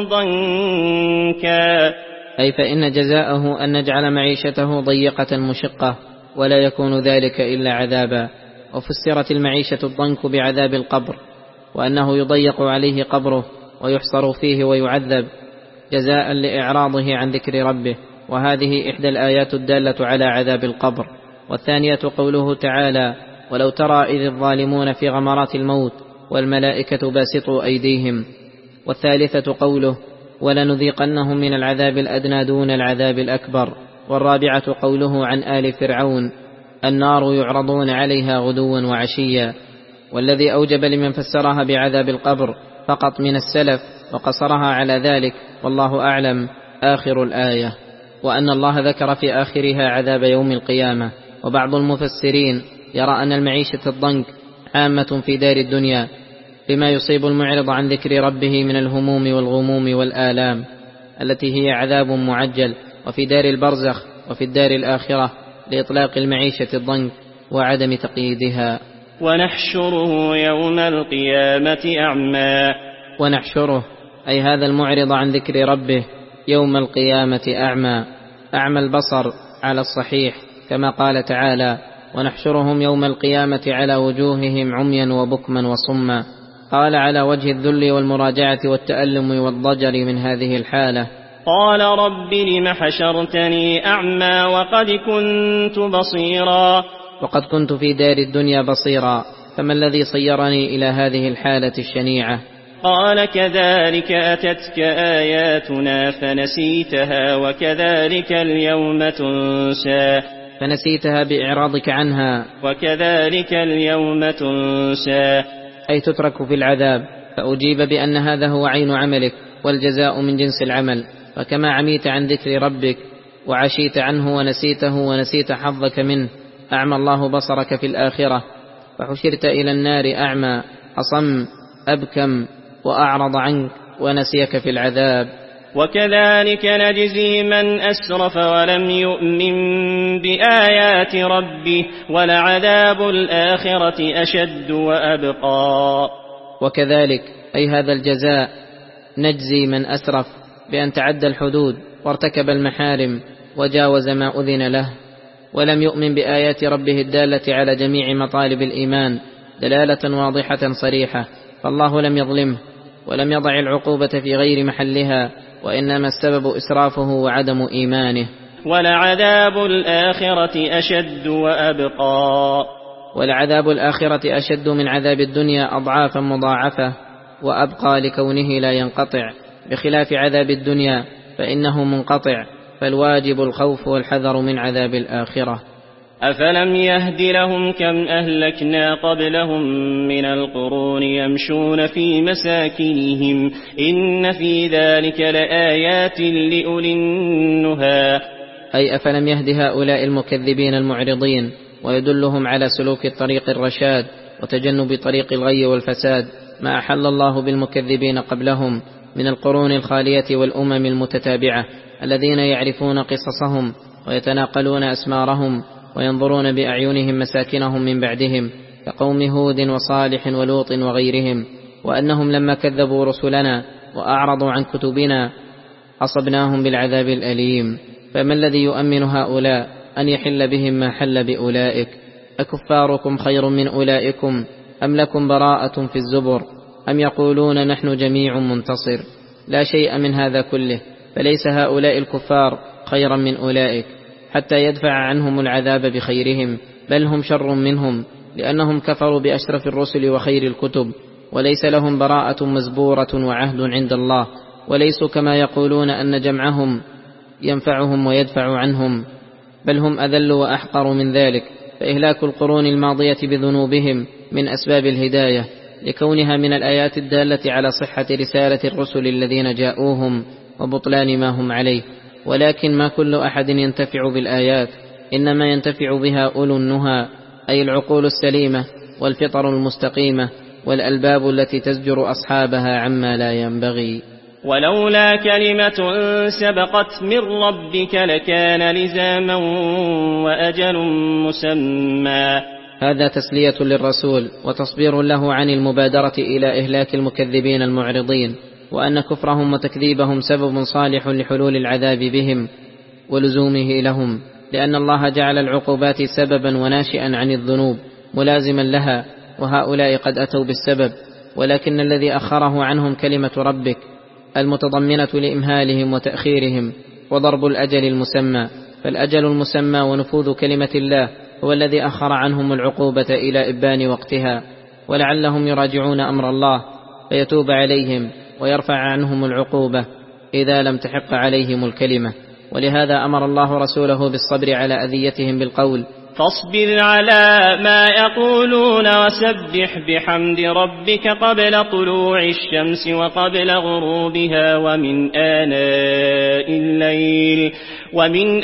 S2: ضنكا
S3: أي فإن جزاءه أن نجعل معيشته ضيقة مشقة ولا يكون ذلك إلا عذابا. وفسرت المعيشة الضنك بعذاب القبر، وأنه يضيق عليه قبره ويحصر فيه ويعذب جزاء لإعراضه عن ذكر ربه، وهذه إحدى الآيات الدالة على عذاب القبر. والثانية قوله تعالى: ولو ترى إذ الظالمون في غمرات الموت والملائكة باسطوا أيديهم. والثالثة قوله: ولنذيقنهم من العذاب الأدنى دون العذاب الأكبر. والرابعة قوله عن آل فرعون: النار يعرضون عليها غدوا وعشيا. والذي أوجب لمن فسرها بعذاب القبر فقط من السلف وقصرها على ذلك والله أعلم آخر الآية، وأن الله ذكر في آخرها عذاب يوم القيامة. وبعض المفسرين يرى أن المعيشة الضنك عامة في دار الدنيا بما يصيب المعرض عن ذكر ربه من الهموم والغموم والآلام التي هي عذاب معجل، وفي دار البرزخ وفي الدار الآخرة لإطلاق المعيشة الضنك وعدم تقييدها.
S2: ونحشره يوم القيامة أعمى.
S3: ونحشره أي هذا المعرض عن ذكر ربه يوم القيامة أعمى، أعمى البصر على الصحيح، كما قال تعالى: ونحشرهم يوم القيامة على وجوههم عميا وبكما وصما. قال على وجه الذل والمراجعة والتألم والضجر من هذه الحالة.
S2: قال رب لم حشرتني أعمى وقد كنت بصيرا.
S3: وقد كنت في دار الدنيا بصيرا، فما الذي صيرني إلى هذه الحالة الشنيعة؟
S2: قال كذلك أتتك آياتنا فنسيتها وكذلك اليوم تنسى.
S3: فنسيتها بإعراضك عنها،
S2: وكذلك اليوم تنسى
S3: أي تترك في العذاب. فأجيب بأن هذا هو عين عملك والجزاء من جنس العمل، فكما عميت عن ذكر ربك وعشيت عنه ونسيته ونسيت حظك منه، أعمى الله بصرك في الآخرة، فحشرت إلى النار أعمى أصم أبكم وأعرض عنك ونسيك في العذاب.
S2: وكذلك نجزي من أسرف ولم يؤمن بآيات ربه ولعذاب الآخرة أشد وأبقى.
S3: وكذلك أي هذا الجزاء نجزي من أسرف بأن تعدى الحدود وارتكب المحارم وجاوز ما أذن له ولم يؤمن بآيات ربه الدالة على جميع مطالب الإيمان دلالة واضحة صريحة، فالله لم يظلمه ولم يضع العقوبة في غير محلها، وإنما السبب إسرافه وعدم إيمانه.
S2: ولعذاب الآخرة أشد وأبقى.
S3: ولعذاب الآخرة أشد من عذاب الدنيا أضعافا مضاعفة وأبقى لكونه لا ينقطع، بخلاف عذاب الدنيا فإنه منقطع، فالواجب الخوف والحذر من عذاب الآخرة.
S2: أفلم يهد لهم كم أهلكنا قبلهم من القرون يمشون في مساكنهم إن في ذلك لآيات لأولي النهى.
S3: أي أفلم يهد هؤلاء المكذبين المعرضين ويدلهم على سلوك الطريق الرشاد وتجنب طريق الغي والفساد ما أحل الله بالمكذبين قبلهم من القرون الخالية والأمم المتتابعة الذين يعرفون قصصهم ويتناقلون أسمارهم وينظرون بأعينهم مساكنهم من بعدهم كقوم هود وصالح ولوط وغيرهم، وأنهم لما كذبوا رسلنا وأعرضوا عن كتبنا أصبناهم بالعذاب الأليم. فما الذي يؤمن هؤلاء أن يحل بهم ما حل بأولئك؟ أكفاركم خير من أولئكم أم لكم براءة في الزبر أم يقولون نحن جميع منتصر؟ لا شيء من هذا كله، فليس هؤلاء الكفار خيرا من أولئك حتى يدفع عنهم العذاب بخيرهم، بل هم شر منهم لأنهم كفروا بأشرف الرسل وخير الكتب، وليس لهم براءة مزبورة وعهد عند الله، وليسوا كما يقولون أن جمعهم ينفعهم ويدفع عنهم، بل هم أذل وأحقر من ذلك. فإهلاك القرون الماضية بذنوبهم من أسباب الهداية لكونها من الآيات الدالة على صحة رسالة الرسل الذين جاءوهم وبطلان ما هم عليه. ولكن ما كل أحد ينتفع بالآيات، إنما ينتفع بها أولو النهى، أي العقول السليمة والفطر المستقيمة والألباب التي تزجر أصحابها عما لا ينبغي.
S2: ولولا كلمة سبقت من ربك لكان لزاما وأجل مسمى.
S3: هذا تسلية للرسول وتصبير له عن المبادرة إلى إهلاك المكذبين المعرضين، وأن كفرهم وتكذيبهم سبب صالح لحلول العذاب بهم ولزومه لهم، لأن الله جعل العقوبات سببا وناشئا عن الذنوب ملازما لها، وهؤلاء قد أتوا بالسبب، ولكن الذي أخره عنهم كلمة ربك المتضمنة لإمهالهم وتأخيرهم وضرب الأجل المسمى. فالأجل المسمى ونفوذ كلمة الله هو الذي أخر عنهم العقوبة إلى إبان وقتها، ولعلهم يراجعون أمر الله فيتوب عليهم ويرفع عنهم العقوبة إذا لم تحق عليهم الكلمة. ولهذا أمر الله رسوله بالصبر على أذيتهم بالقول
S2: فاصبر على ما يقولون وسبح بحمد ربك قبل طلوع الشمس وقبل غروبها ومن آناء الليل ومن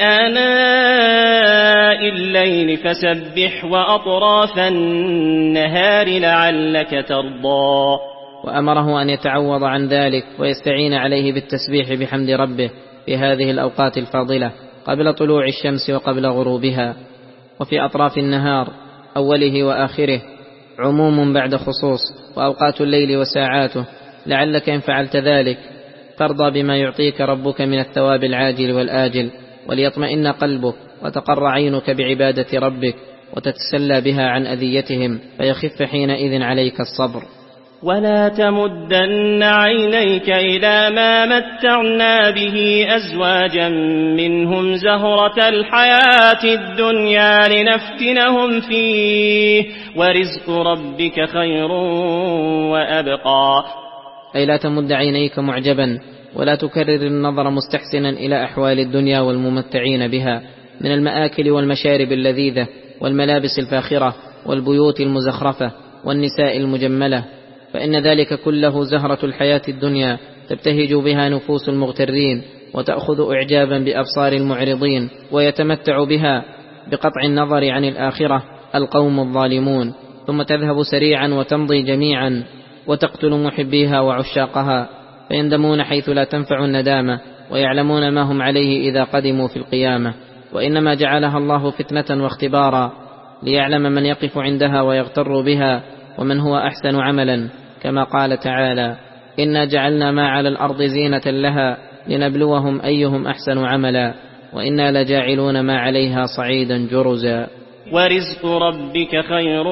S2: آناء الليل فسبح وأطراف النهار لعلك ترضى.
S3: وأمره أن يتعوض عن ذلك ويستعين عليه بالتسبيح بحمد ربه في هذه الأوقات الفاضلة قبل طلوع الشمس وقبل غروبها، وفي أطراف النهار أوله وآخره، عموم بعد خصوص، وأوقات الليل وساعاته، لعلك إن فعلت ذلك ترضى بما يعطيك ربك من الثواب العاجل والآجل، وليطمئن قلبك وتقر عينك بعبادة ربك وتتسلى بها عن أذيتهم، فيخف حينئذ عليك الصبر.
S2: ولا تمدن عينيك إلى ما متعنا به أزواجا منهم زهرة الحياة الدنيا لنفتنهم فيه ورزق ربك خير وأبقى.
S3: أي لا تمد عينيك معجبا ولا تكرر النظر مستحسنا إلى أحوال الدنيا والممتعين بها من المآكل والمشارب اللذيذة والملابس الفاخرة والبيوت المزخرفة والنساء المجملة، فإن ذلك كله زهرة الحياة الدنيا تبتهج بها نفوس المغترين وتأخذ إعجابا بأبصار المعرضين ويتمتع بها بقطع النظر عن الآخرة القوم الظالمون، ثم تذهب سريعا وتمضي جميعا وتقتل محبيها وعشاقها، فيندمون حيث لا تنفع الندامة، ويعلمون ما هم عليه إذا قدموا في القيامة. وإنما جعلها الله فتنة واختبارا ليعلم من يقف عندها ويغتر بها ومن هو أحسن عملا، كما قال تعالى: إنا جعلنا ما على الأرض زينة لها لنبلوهم أيهم أحسن عملا وإنا لجاعلون ما عليها صعيدا جرزا.
S2: ورزق ربك خير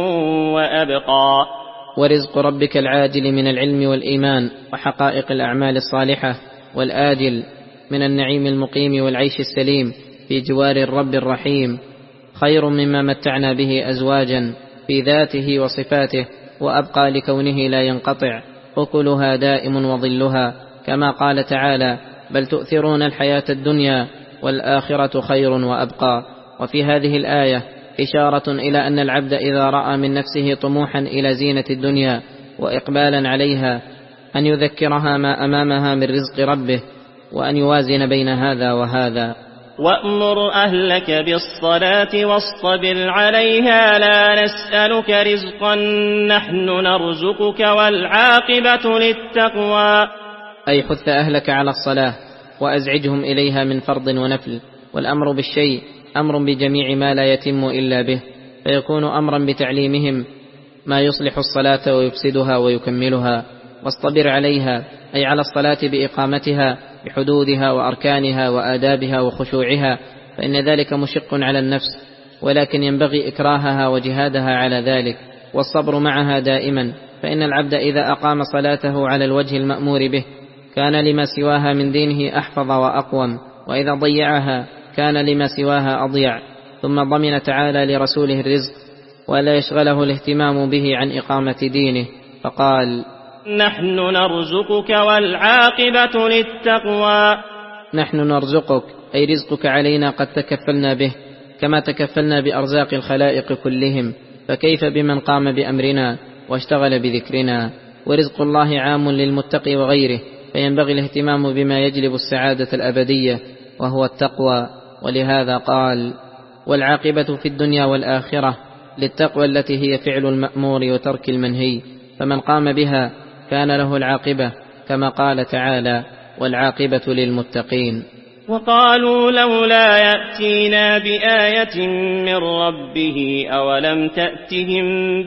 S2: وأبقى.
S3: ورزق ربك العاجل من العلم والإيمان وحقائق الأعمال الصالحة، والآجل من النعيم المقيم والعيش السليم في جوار الرب الرحيم خير مما متعنا به أزواجا في ذاته وصفاته، وأبقى لكونه لا ينقطع، أكلها دائم وظلها، كما قال تعالى: بل تؤثرون الحياة الدنيا والآخرة خير وأبقى. وفي هذه الآية إشارة إلى أن العبد إذا رأى من نفسه طموحا إلى زينة الدنيا وإقبالا عليها أن يذكرها ما أمامها من رزق ربه، وأن يوازن بين هذا وهذا.
S2: وأمر أهلك بالصلاة واصطبر عليها لا نسألك رزقا نحن نرزقك والعاقبة للتقوى.
S3: أي حث أهلك على الصلاة وأزعجهم إليها من فرض ونفل، والأمر بالشيء أمر بجميع ما لا يتم إلا به، فيكون أمرا بتعليمهم ما يصلح الصلاة ويفسدها ويكملها. واصطبر عليها أي على الصلاة بإقامتها بحدودها وأركانها وآدابها وخشوعها، فإن ذلك مشق على النفس، ولكن ينبغي إكراهها وجهادها على ذلك والصبر معها دائما، فإن العبد إذا أقام صلاته على الوجه المأمور به كان لما سواها من دينه أحفظ وأقوم، وإذا ضيعها كان لما سواها أضيع. ثم ضمن تعالى لرسوله الرزق ولا يشغله الاهتمام به عن إقامة دينه، فقال:
S2: نحن نرزقك والعاقبة للتقوى.
S3: نحن نرزقك أي رزقك علينا قد تكفلنا به، كما تكفلنا بأرزاق الخلائق كلهم، فكيف بمن قام بأمرنا واشتغل بذكرنا. ورزق الله عام للمتقي وغيره، فينبغي الاهتمام بما يجلب السعادة الأبدية وهو التقوى. ولهذا قال: والعاقبة في الدنيا والآخرة للتقوى التي هي فعل المأمور وترك المنهي، فمن قام بها كان له العاقبة، كما قال تعالى: والعاقبة للمتقين.
S2: وقالوا لولا يأتينا بآية من ربه أولم تأتهم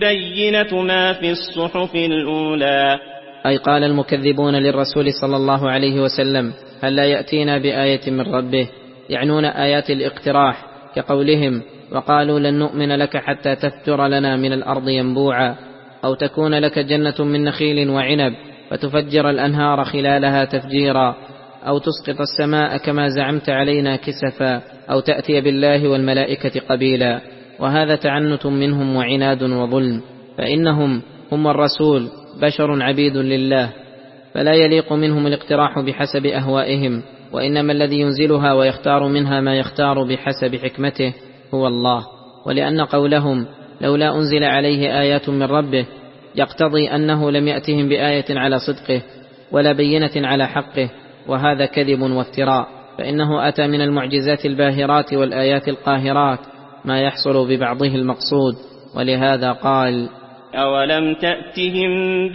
S2: بينة ما في الصحف الأولى.
S3: أي قال المكذبون للرسول صلى الله عليه وسلم: هل لا يأتينا بآية من ربه؟ يعنون آيات الاقتراح، كقولهم: وقالوا لن نؤمن لك حتى تفجر لنا من الأرض ينبوعا، أو تكون لك جنة من نخيل وعنب فتفجر الأنهار خلالها تفجيرا، أو تسقط السماء كما زعمت علينا كسفا، أو تأتي بالله والملائكة قبيلا. وهذا تعنت منهم وعناد وظلم، فإنهم هم الرسول بشر عبيد لله، فلا يليق منهم الاقتراح بحسب أهوائهم، وإنما الذي ينزلها ويختار منها ما يختار بحسب حكمته هو الله. ولأن قولهم لولا أنزل عليه آيات من ربه يقتضي أنه لم يأتهم بآية على صدقه ولا بينة على حقه، وهذا كذب وافتراء، فإنه أتى من المعجزات الباهرات والآيات القاهرات ما يحصل ببعضه المقصود. ولهذا قال:
S2: أولم تأتهم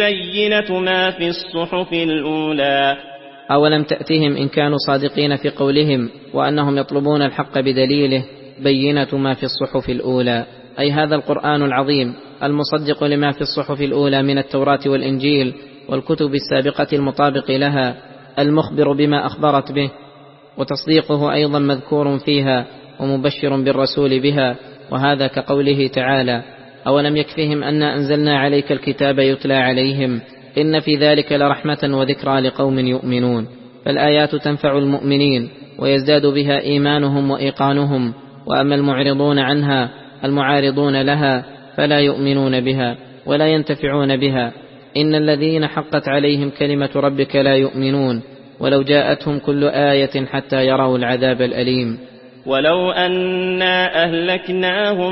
S2: بينة ما في الصحف الأولى.
S3: أولم تأتهم إن كانوا صادقين في قولهم وأنهم يطلبون الحق بدليله بينة ما في الصحف الأولى، أي هذا القرآن العظيم المصدق لما في الصحف الأولى من التوراة والإنجيل والكتب السابقة المطابق لها، المخبر بما أخبرت به، وتصديقه أيضا مذكور فيها ومبشر بالرسول بها. وهذا كقوله تعالى: أولم يكفهم أن أنزلنا عليك الكتاب يتلى عليهم إن في ذلك لرحمة وذكرى لقوم يؤمنون. فالآيات تنفع المؤمنين ويزداد بها إيمانهم وإيقانهم، وأما المعرضون عنها المعارضون لها فلا يؤمنون بها ولا ينتفعون بها. إن الذين حقت عليهم كلمة ربك لا يؤمنون ولو جاءتهم كل آية حتى يروا العذاب الأليم.
S2: ولو أنا أهلكناهم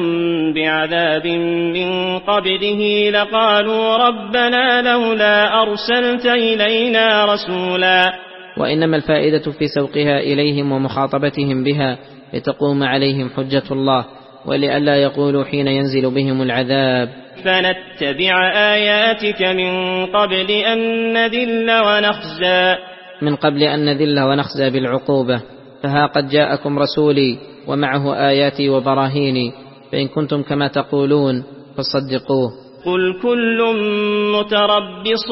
S2: بعذاب من قبله لقالوا ربنا لولا أرسلت إلينا رسولا.
S3: وإنما الفائدة في سوقها إليهم ومخاطبتهم بها لتقوم عليهم حجة الله، ولئلا يقولوا حين ينزل بهم العذاب:
S2: فنتبع آياتك من قبل أن نذل ونخزى
S3: من قبل أن نذل ونخزى بالعقوبة. فها قد جاءكم رسولي ومعه آياتي وبراهيني، فإن كنتم كما تقولون فصدقوه.
S2: قل كل متربص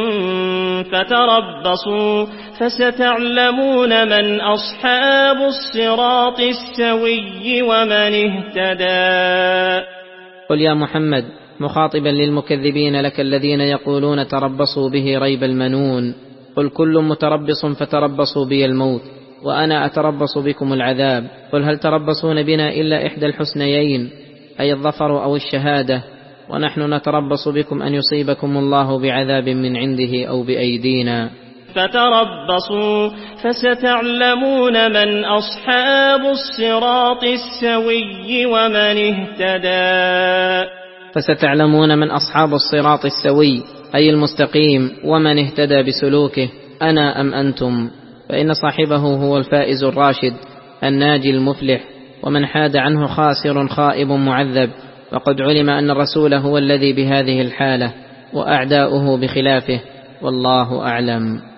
S2: فتربصوا فستعلمون من أصحاب الصراط السوي ومن اهتدى.
S3: قل يا محمد مخاطبا للمكذبين لك الذين يقولون تربصوا به ريب المنون: قل كل متربص فتربصوا بي الموت وأنا أتربص بكم العذاب. قل هل تربصون بنا إلا إحدى الحسنيين، أي الظفر أو الشهادة، ونحن نتربص بكم أن يصيبكم الله بعذاب من عنده أو بأيدينا.
S2: فتربصوا فستعلمون من أصحاب الصراط السوي ومن اهتدى.
S3: فستعلمون من أصحاب الصراط السوي أي المستقيم ومن اهتدى بسلوكه، أنا أم أنتم، فإن صاحبه هو الفائز الراشد الناجي المفلح، ومن حاد عنه خاسر خائب معذب. وقد علم أن الرسول هو الذي بهذه الحالة وأعداؤه بخلافه، والله أعلم.